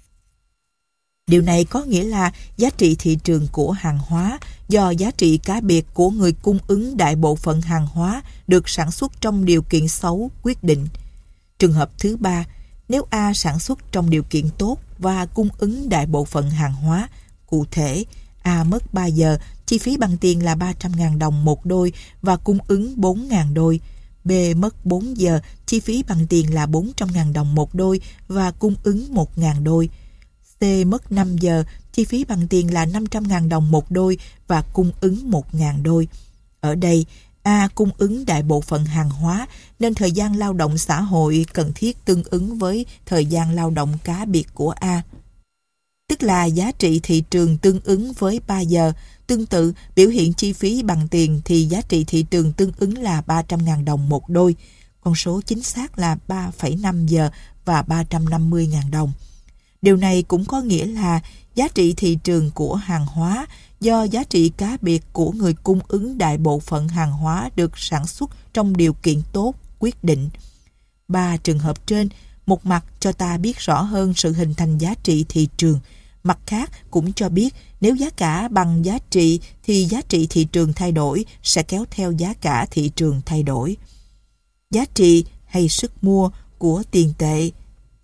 Điều này có nghĩa là giá trị thị trường của hàng hóa do giá trị cá biệt của người cung ứng đại bộ phận hàng hóa được sản xuất trong điều kiện xấu quyết định. Trường hợp thứ ba, nếu A sản xuất trong điều kiện tốt và cung ứng đại bộ phận hàng hóa, cụ thể, A mất 3 giờ, chi phí bằng tiền là 300.000 đồng một đôi và cung ứng 4.000 đôi. B mất 4 giờ, chi phí bằng tiền là 400.000 đồng một đôi và cung ứng 1.000 đôi. C mất 5 giờ, chi phí bằng tiền là 500.000 đồng một đôi và cung ứng 1.000 đôi. Ở đây, A cung ứng đại bộ phận hàng hóa nên thời gian lao động xã hội cần thiết tương ứng với thời gian lao động cá biệt của A, tức là giá trị thị trường tương ứng với 3 giờ. Tương tự, biểu hiện chi phí bằng tiền thì giá trị thị trường tương ứng là 300.000 đồng một đôi. Con số chính xác là 3,5 giờ và 350.000 đồng. Điều này cũng có nghĩa là giá trị thị trường của hàng hóa do giá trị cá biệt của người cung ứng đại bộ phận hàng hóa được sản xuất trong điều kiện tốt quyết định. 3 trường hợp trên, một mặt cho ta biết rõ hơn sự hình thành giá trị thị trường, mặt khác cũng cho biết nếu giá cả bằng giá trị thì giá trị thị trường thay đổi sẽ kéo theo giá cả thị trường thay đổi. Giá trị hay sức mua của tiền tệ.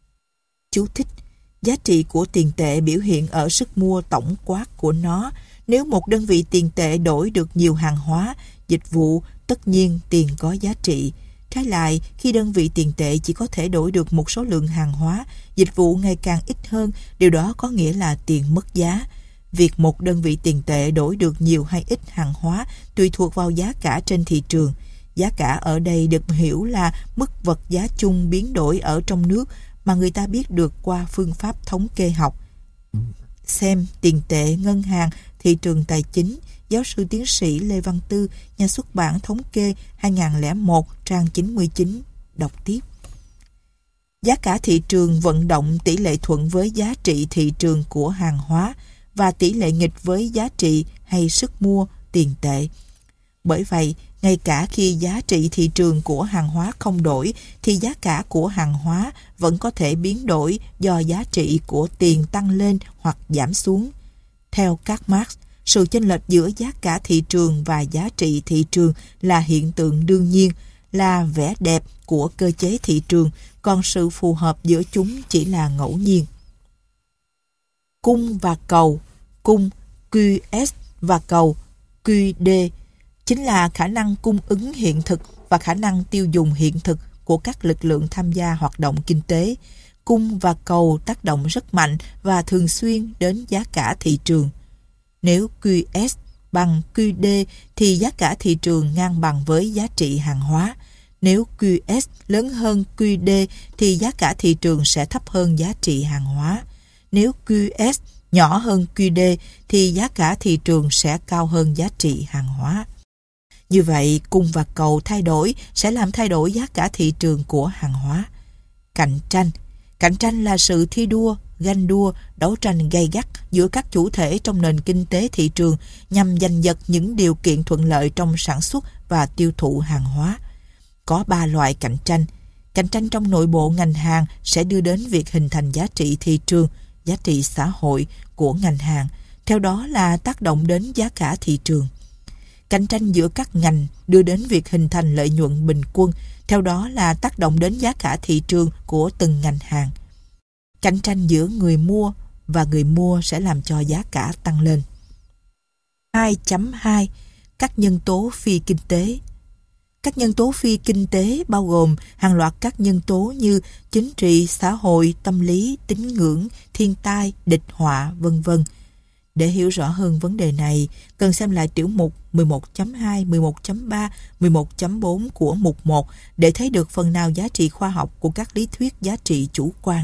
Chú thích: giá trị của tiền tệ biểu hiện ở sức mua tổng quát của nó. Nếu một đơn vị tiền tệ đổi được nhiều hàng hóa, dịch vụ, tất nhiên tiền có giá trị. Trái lại, khi đơn vị tiền tệ chỉ có thể đổi được một số lượng hàng hóa, dịch vụ ngày càng ít hơn, điều đó có nghĩa là tiền mất giá. Việc một đơn vị tiền tệ đổi được nhiều hay ít hàng hóa tùy thuộc vào giá cả trên thị trường. Giá cả ở đây được hiểu là mức vật giá chung biến đổi ở trong nước mà người ta biết được qua phương pháp thống kê học. Xem Tiền tệ, ngân hàng, thị trường tài chính, giáo sư tiến sĩ Lê Văn Tư, nhà xuất bản Thống kê 2001, trang 99, đọc tiếp. Giá cả thị trường vận động tỷ lệ thuận với giá trị thị trường của hàng hóa và tỷ lệ nghịch với giá trị hay sức mua tiền tệ. Bởi vậy, ngay cả khi giá trị thị trường của hàng hóa không đổi thì giá cả của hàng hóa vẫn có thể biến đổi do giá trị của tiền tăng lên hoặc giảm xuống. Theo các Marx, sự chênh lệch giữa giá cả thị trường và giá trị thị trường là hiện tượng đương nhiên, là vẻ đẹp của cơ chế thị trường, còn sự phù hợp giữa chúng chỉ là ngẫu nhiên. Cung và cầu. Cung QS và cầu QD chính là khả năng cung ứng hiện thực và khả năng tiêu dùng hiện thực của các lực lượng tham gia hoạt động kinh tế. Cung và cầu tác động rất mạnh và thường xuyên đến giá cả thị trường. Nếu QS bằng QD thì giá cả thị trường ngang bằng với giá trị hàng hóa. Nếu QS lớn hơn QD thì giá cả thị trường sẽ thấp hơn giá trị hàng hóa. Nếu QS nhỏ hơn QD thì giá cả thị trường sẽ cao hơn giá trị hàng hóa. Như vậy, cung và cầu thay đổi sẽ làm thay đổi giá cả thị trường của hàng hóa. Cạnh tranh. Cạnh tranh là sự thi đua, ganh đua, đấu tranh gay gắt giữa các chủ thể trong nền kinh tế thị trường nhằm giành giật những điều kiện thuận lợi trong sản xuất và tiêu thụ hàng hóa. Có 3 loại cạnh tranh. Cạnh tranh trong nội bộ ngành hàng sẽ đưa đến việc hình thành giá trị thị trường, giá trị xã hội của ngành hàng, theo đó là tác động đến giá cả thị trường. Cạnh tranh giữa các ngành đưa đến việc hình thành lợi nhuận bình quân, theo đó là tác động đến giá cả thị trường của từng ngành hàng. Cạnh tranh giữa người mua và người mua sẽ làm cho giá cả tăng lên. 2.2. Các nhân tố phi kinh tế. Các nhân tố phi kinh tế bao gồm hàng loạt các nhân tố như chính trị, xã hội, tâm lý, tín ngưỡng, thiên tai, địch họa, v.v. Để hiểu rõ hơn vấn đề này, cần xem lại tiểu mục 11.2, 11.3, 11.4 của mục 1 để thấy được phần nào giá trị khoa học của các lý thuyết giá trị chủ quan.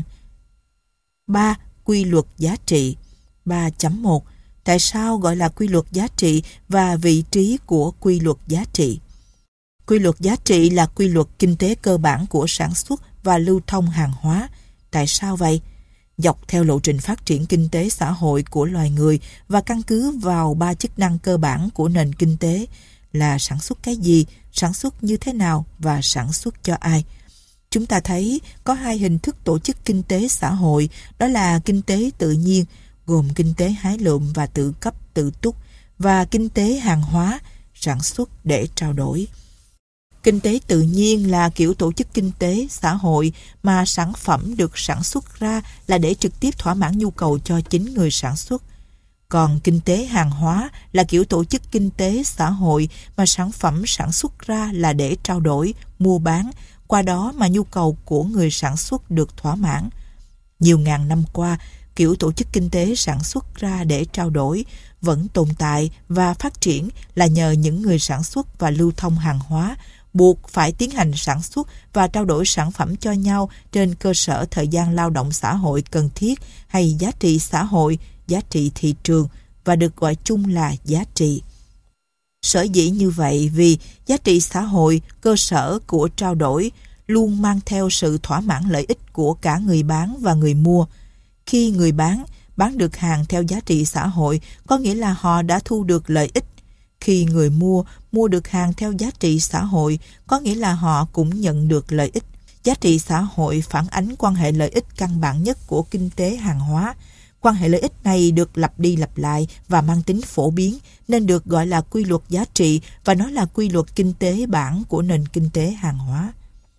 3. Quy luật giá trị. 3.1. Tại sao gọi là quy luật giá trị và vị trí của quy luật giá trị? Quy luật giá trị là quy luật kinh tế cơ bản của sản xuất và lưu thông hàng hóa. Tại sao vậy? Dọc theo lộ trình phát triển kinh tế xã hội của loài người và căn cứ vào 3 chức năng cơ bản của nền kinh tế là sản xuất cái gì, sản xuất như thế nào và sản xuất cho ai. Chúng ta thấy có 2 hình thức tổ chức kinh tế xã hội, đó là kinh tế tự nhiên, gồm kinh tế hái lượm và tự cấp tự túc, và kinh tế hàng hóa, sản xuất để trao đổi. Kinh tế tự nhiên là kiểu tổ chức kinh tế xã hội mà sản phẩm được sản xuất ra là để trực tiếp thỏa mãn nhu cầu cho chính người sản xuất. Còn kinh tế hàng hóa là kiểu tổ chức kinh tế xã hội mà sản phẩm sản xuất ra là để trao đổi, mua bán, qua đó mà nhu cầu của người sản xuất được thỏa mãn. Nhiều ngàn năm qua, kiểu tổ chức kinh tế sản xuất ra để trao đổi vẫn tồn tại và phát triển là nhờ những người sản xuất và lưu thông hàng hóa buộc phải tiến hành sản xuất và trao đổi sản phẩm cho nhau trên cơ sở thời gian lao động xã hội cần thiết hay giá trị xã hội, giá trị thị trường và được gọi chung là giá trị. Sở dĩ như vậy vì giá trị xã hội, cơ sở của trao đổi, luôn mang theo sự thỏa mãn lợi ích của cả người bán và người mua. Khi người bán được hàng theo giá trị xã hội, có nghĩa là họ đã thu được lợi ích. Khi người mua được hàng theo giá trị xã hội, có nghĩa là họ cũng nhận được lợi ích. Giá trị xã hội phản ánh quan hệ lợi ích căn bản nhất của kinh tế hàng hóa. Quan hệ lợi ích này được lặp đi lặp lại và mang tính phổ biến, nên được gọi là quy luật giá trị và nó là quy luật kinh tế bản của nền kinh tế hàng hóa.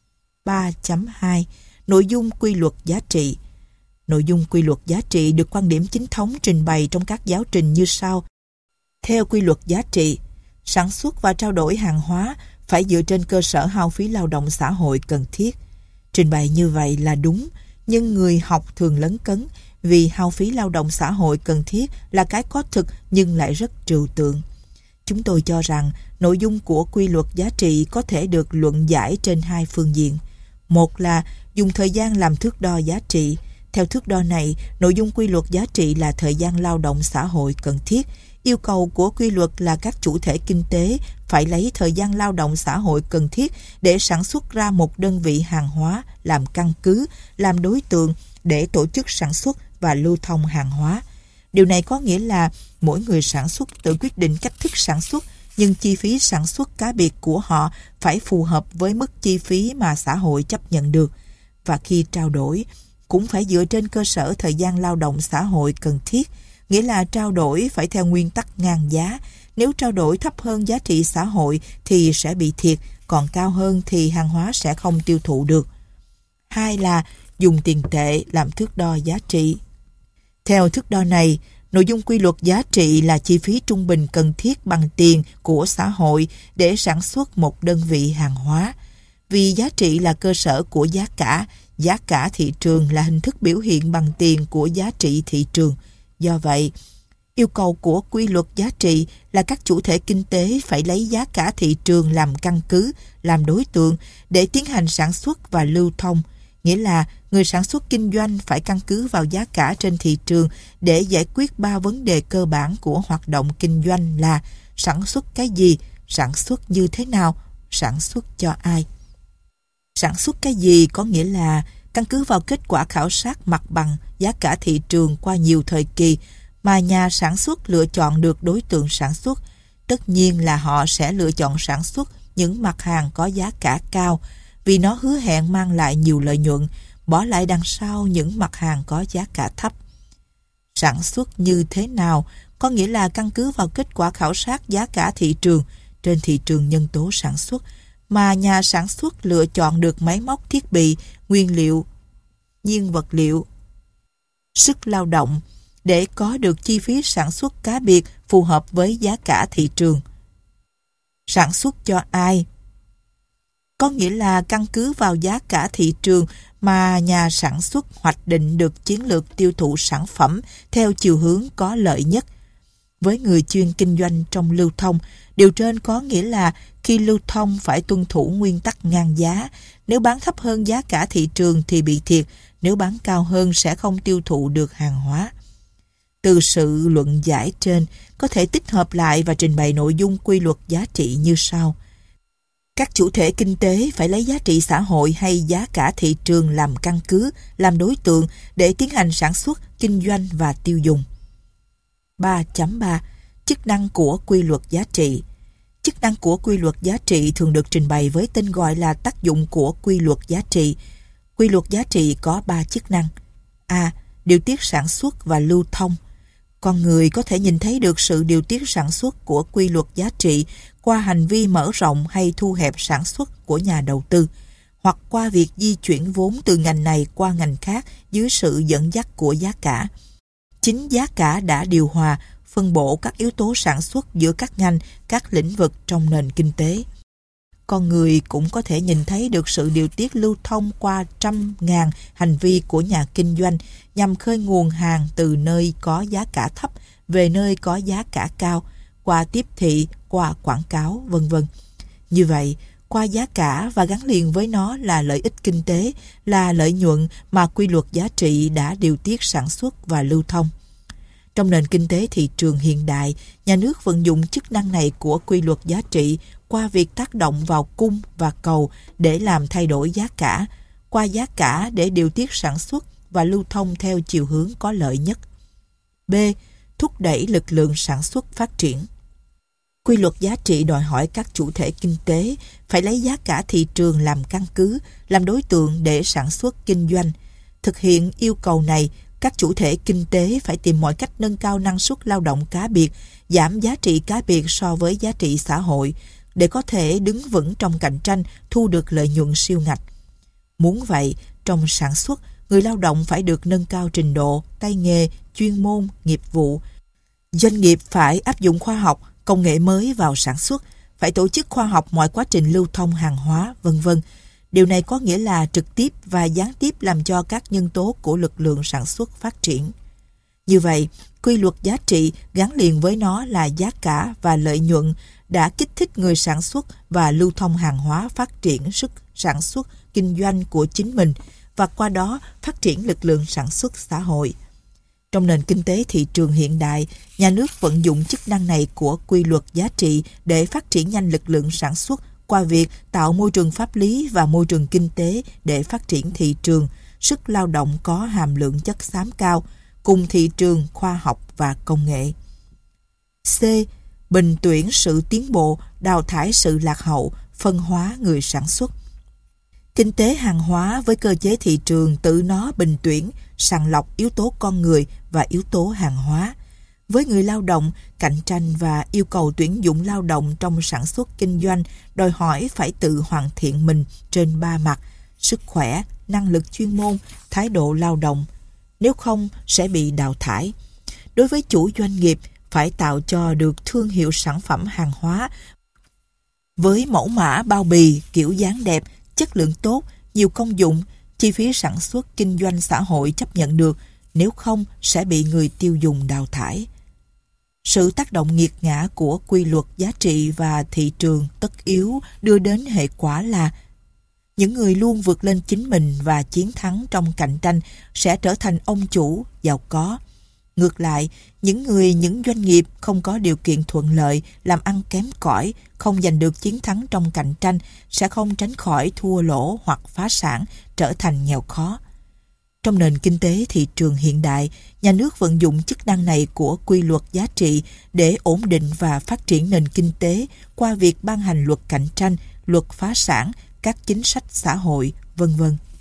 3.2. Nội dung quy luật giá trị. Nội dung quy luật giá trị được quan điểm chính thống trình bày trong các giáo trình như sau. Theo quy luật giá trị, sản xuất và trao đổi hàng hóa phải dựa trên cơ sở hao phí lao động xã hội cần thiết. Trình bày như vậy là đúng, nhưng người học thường lấn cấn vì hao phí lao động xã hội cần thiết là cái có thực nhưng lại rất trừu tượng. Chúng tôi cho rằng nội dung của quy luật giá trị có thể được luận giải trên 2 phương diện. Một là dùng thời gian làm thước đo giá trị. Theo thước đo này, nội dung quy luật giá trị là thời gian lao động xã hội cần thiết. Yêu cầu của quy luật là các chủ thể kinh tế phải lấy thời gian lao động xã hội cần thiết để sản xuất ra một đơn vị hàng hóa làm căn cứ, làm đối tượng để tổ chức sản xuất và lưu thông hàng hóa. Điều này có nghĩa là mỗi người sản xuất tự quyết định cách thức sản xuất, nhưng chi phí sản xuất cá biệt của họ phải phù hợp với mức chi phí mà xã hội chấp nhận được. Và khi trao đổi, cũng phải dựa trên cơ sở thời gian lao động xã hội cần thiết, nghĩa là trao đổi phải theo nguyên tắc ngang giá. Nếu trao đổi thấp hơn giá trị xã hội thì sẽ bị thiệt, còn cao hơn thì hàng hóa sẽ không tiêu thụ được. 2 là dùng tiền tệ làm thước đo giá trị. Theo thước đo này, nội dung quy luật giá trị là chi phí trung bình cần thiết bằng tiền của xã hội để sản xuất một đơn vị hàng hóa. Vì giá trị là cơ sở của giá cả thị trường là hình thức biểu hiện bằng tiền của giá trị thị trường. Do vậy, yêu cầu của quy luật giá trị là các chủ thể kinh tế phải lấy giá cả thị trường làm căn cứ, làm đối tượng để tiến hành sản xuất và lưu thông. Nghĩa là người sản xuất kinh doanh phải căn cứ vào giá cả trên thị trường để giải quyết 3 vấn đề cơ bản của hoạt động kinh doanh là sản xuất cái gì, sản xuất như thế nào, sản xuất cho ai. Sản xuất cái gì có nghĩa là căn cứ vào kết quả khảo sát mặt bằng giá cả thị trường qua nhiều thời kỳ mà nhà sản xuất lựa chọn được đối tượng sản xuất. Tất nhiên là họ sẽ lựa chọn sản xuất những mặt hàng có giá cả cao vì nó hứa hẹn mang lại nhiều lợi nhuận, bỏ lại đằng sau những mặt hàng có giá cả thấp. Sản xuất như thế nào có nghĩa là căn cứ vào kết quả khảo sát giá cả thị trường trên thị trường nhân tố sản xuất mà nhà sản xuất lựa chọn được máy móc thiết bị, nguyên liệu, nhiên vật liệu, sức lao động để có được chi phí sản xuất cá biệt phù hợp với giá cả thị trường. Sản xuất cho ai? Có nghĩa là căn cứ vào giá cả thị trường mà nhà sản xuất hoạch định được chiến lược tiêu thụ sản phẩm theo chiều hướng có lợi nhất. Với người chuyên kinh doanh trong lưu thông, điều trên có nghĩa là khi lưu thông phải tuân thủ nguyên tắc ngang giá. Nếu bán thấp hơn giá cả thị trường thì bị thiệt, nếu bán cao hơn sẽ không tiêu thụ được hàng hóa. Từ sự luận giải trên, có thể tích hợp lại và trình bày nội dung quy luật giá trị như sau. Các chủ thể kinh tế phải lấy giá trị xã hội hay giá cả thị trường làm căn cứ, làm đối tượng để tiến hành sản xuất, kinh doanh và tiêu dùng. 3.3. Chức năng của quy luật giá trị. Chức năng của quy luật giá trị thường được trình bày với tên gọi là tác dụng của quy luật giá trị. Quy luật giá trị có 3 chức năng. A. Điều tiết sản xuất và lưu thông. Con người có thể nhìn thấy được sự điều tiết sản xuất của quy luật giá trị qua hành vi mở rộng hay thu hẹp sản xuất của nhà đầu tư, hoặc qua việc di chuyển vốn từ ngành này qua ngành khác dưới sự dẫn dắt của giá cả. Chính giá cả đã điều hòa, phân bổ các yếu tố sản xuất giữa các ngành, các lĩnh vực trong nền kinh tế. Con người cũng có thể nhìn thấy được sự điều tiết lưu thông qua trăm ngàn hành vi của nhà kinh doanh nhằm khơi nguồn hàng từ nơi có giá cả thấp về nơi có giá cả cao, qua tiếp thị, qua quảng cáo, vân vân. Như vậy, qua giá cả và gắn liền với nó là lợi ích kinh tế, là lợi nhuận mà quy luật giá trị đã điều tiết sản xuất và lưu thông. Trong nền kinh tế thị trường hiện đại, nhà nước vận dụng chức năng này của quy luật giá trị qua việc tác động vào cung và cầu để làm thay đổi giá cả, qua giá cả để điều tiết sản xuất và lưu thông theo chiều hướng có lợi nhất. B. Thúc đẩy lực lượng sản xuất phát triển. Quy luật giá trị đòi hỏi các chủ thể kinh tế phải lấy giá cả thị trường làm căn cứ, làm đối tượng để sản xuất kinh doanh. Thực hiện yêu cầu này, các chủ thể kinh tế phải tìm mọi cách nâng cao năng suất lao động cá biệt, giảm giá trị cá biệt so với giá trị xã hội, để có thể đứng vững trong cạnh tranh, thu được lợi nhuận siêu ngạch. Muốn vậy, trong sản xuất, người lao động phải được nâng cao trình độ, tay nghề, chuyên môn, nghiệp vụ. Doanh nghiệp phải áp dụng khoa học, công nghệ mới vào sản xuất, phải tổ chức khoa học mọi quá trình lưu thông hàng hóa, vân vân. Điều này có nghĩa là trực tiếp và gián tiếp làm cho các nhân tố của lực lượng sản xuất phát triển. Như vậy, quy luật giá trị gắn liền với nó là giá cả và lợi nhuận đã kích thích người sản xuất và lưu thông hàng hóa phát triển sức sản xuất, kinh doanh của chính mình và qua đó phát triển lực lượng sản xuất xã hội. Trong nền kinh tế thị trường hiện đại, nhà nước vận dụng chức năng này của quy luật giá trị để phát triển nhanh lực lượng sản xuất qua việc tạo môi trường pháp lý và môi trường kinh tế để phát triển thị trường, sức lao động có hàm lượng chất xám cao, cùng thị trường khoa học và công nghệ. C. Bình tuyển sự tiến bộ, đào thải sự lạc hậu, phân hóa người sản xuất. Kinh tế hàng hóa với cơ chế thị trường tự nó bình tuyển, sàng lọc yếu tố con người và yếu tố hàng hóa. Với người lao động, cạnh tranh và yêu cầu tuyển dụng lao động trong sản xuất kinh doanh đòi hỏi phải tự hoàn thiện mình trên 3 mặt: sức khỏe, năng lực chuyên môn, thái độ lao động. Nếu không sẽ bị đào thải. Đối với chủ doanh nghiệp, phải tạo cho được thương hiệu sản phẩm hàng hóa với mẫu mã bao bì, kiểu dáng đẹp, chất lượng tốt, nhiều công dụng, chi phí sản xuất kinh doanh xã hội chấp nhận được, nếu không sẽ bị người tiêu dùng đào thải. Sự tác động nghiệt ngã của quy luật giá trị và thị trường tất yếu đưa đến hệ quả là những người luôn vượt lên chính mình và chiến thắng trong cạnh tranh sẽ trở thành ông chủ, giàu có. Ngược lại, những doanh nghiệp không có điều kiện thuận lợi, làm ăn kém cỏi, không giành được chiến thắng trong cạnh tranh sẽ không tránh khỏi thua lỗ hoặc phá sản, trở thành nghèo khó. Trong nền kinh tế thị trường hiện đại, nhà nước vận dụng chức năng này của quy luật giá trị để ổn định và phát triển nền kinh tế qua việc ban hành luật cạnh tranh, luật phá sản, các chính sách xã hội, vân vân.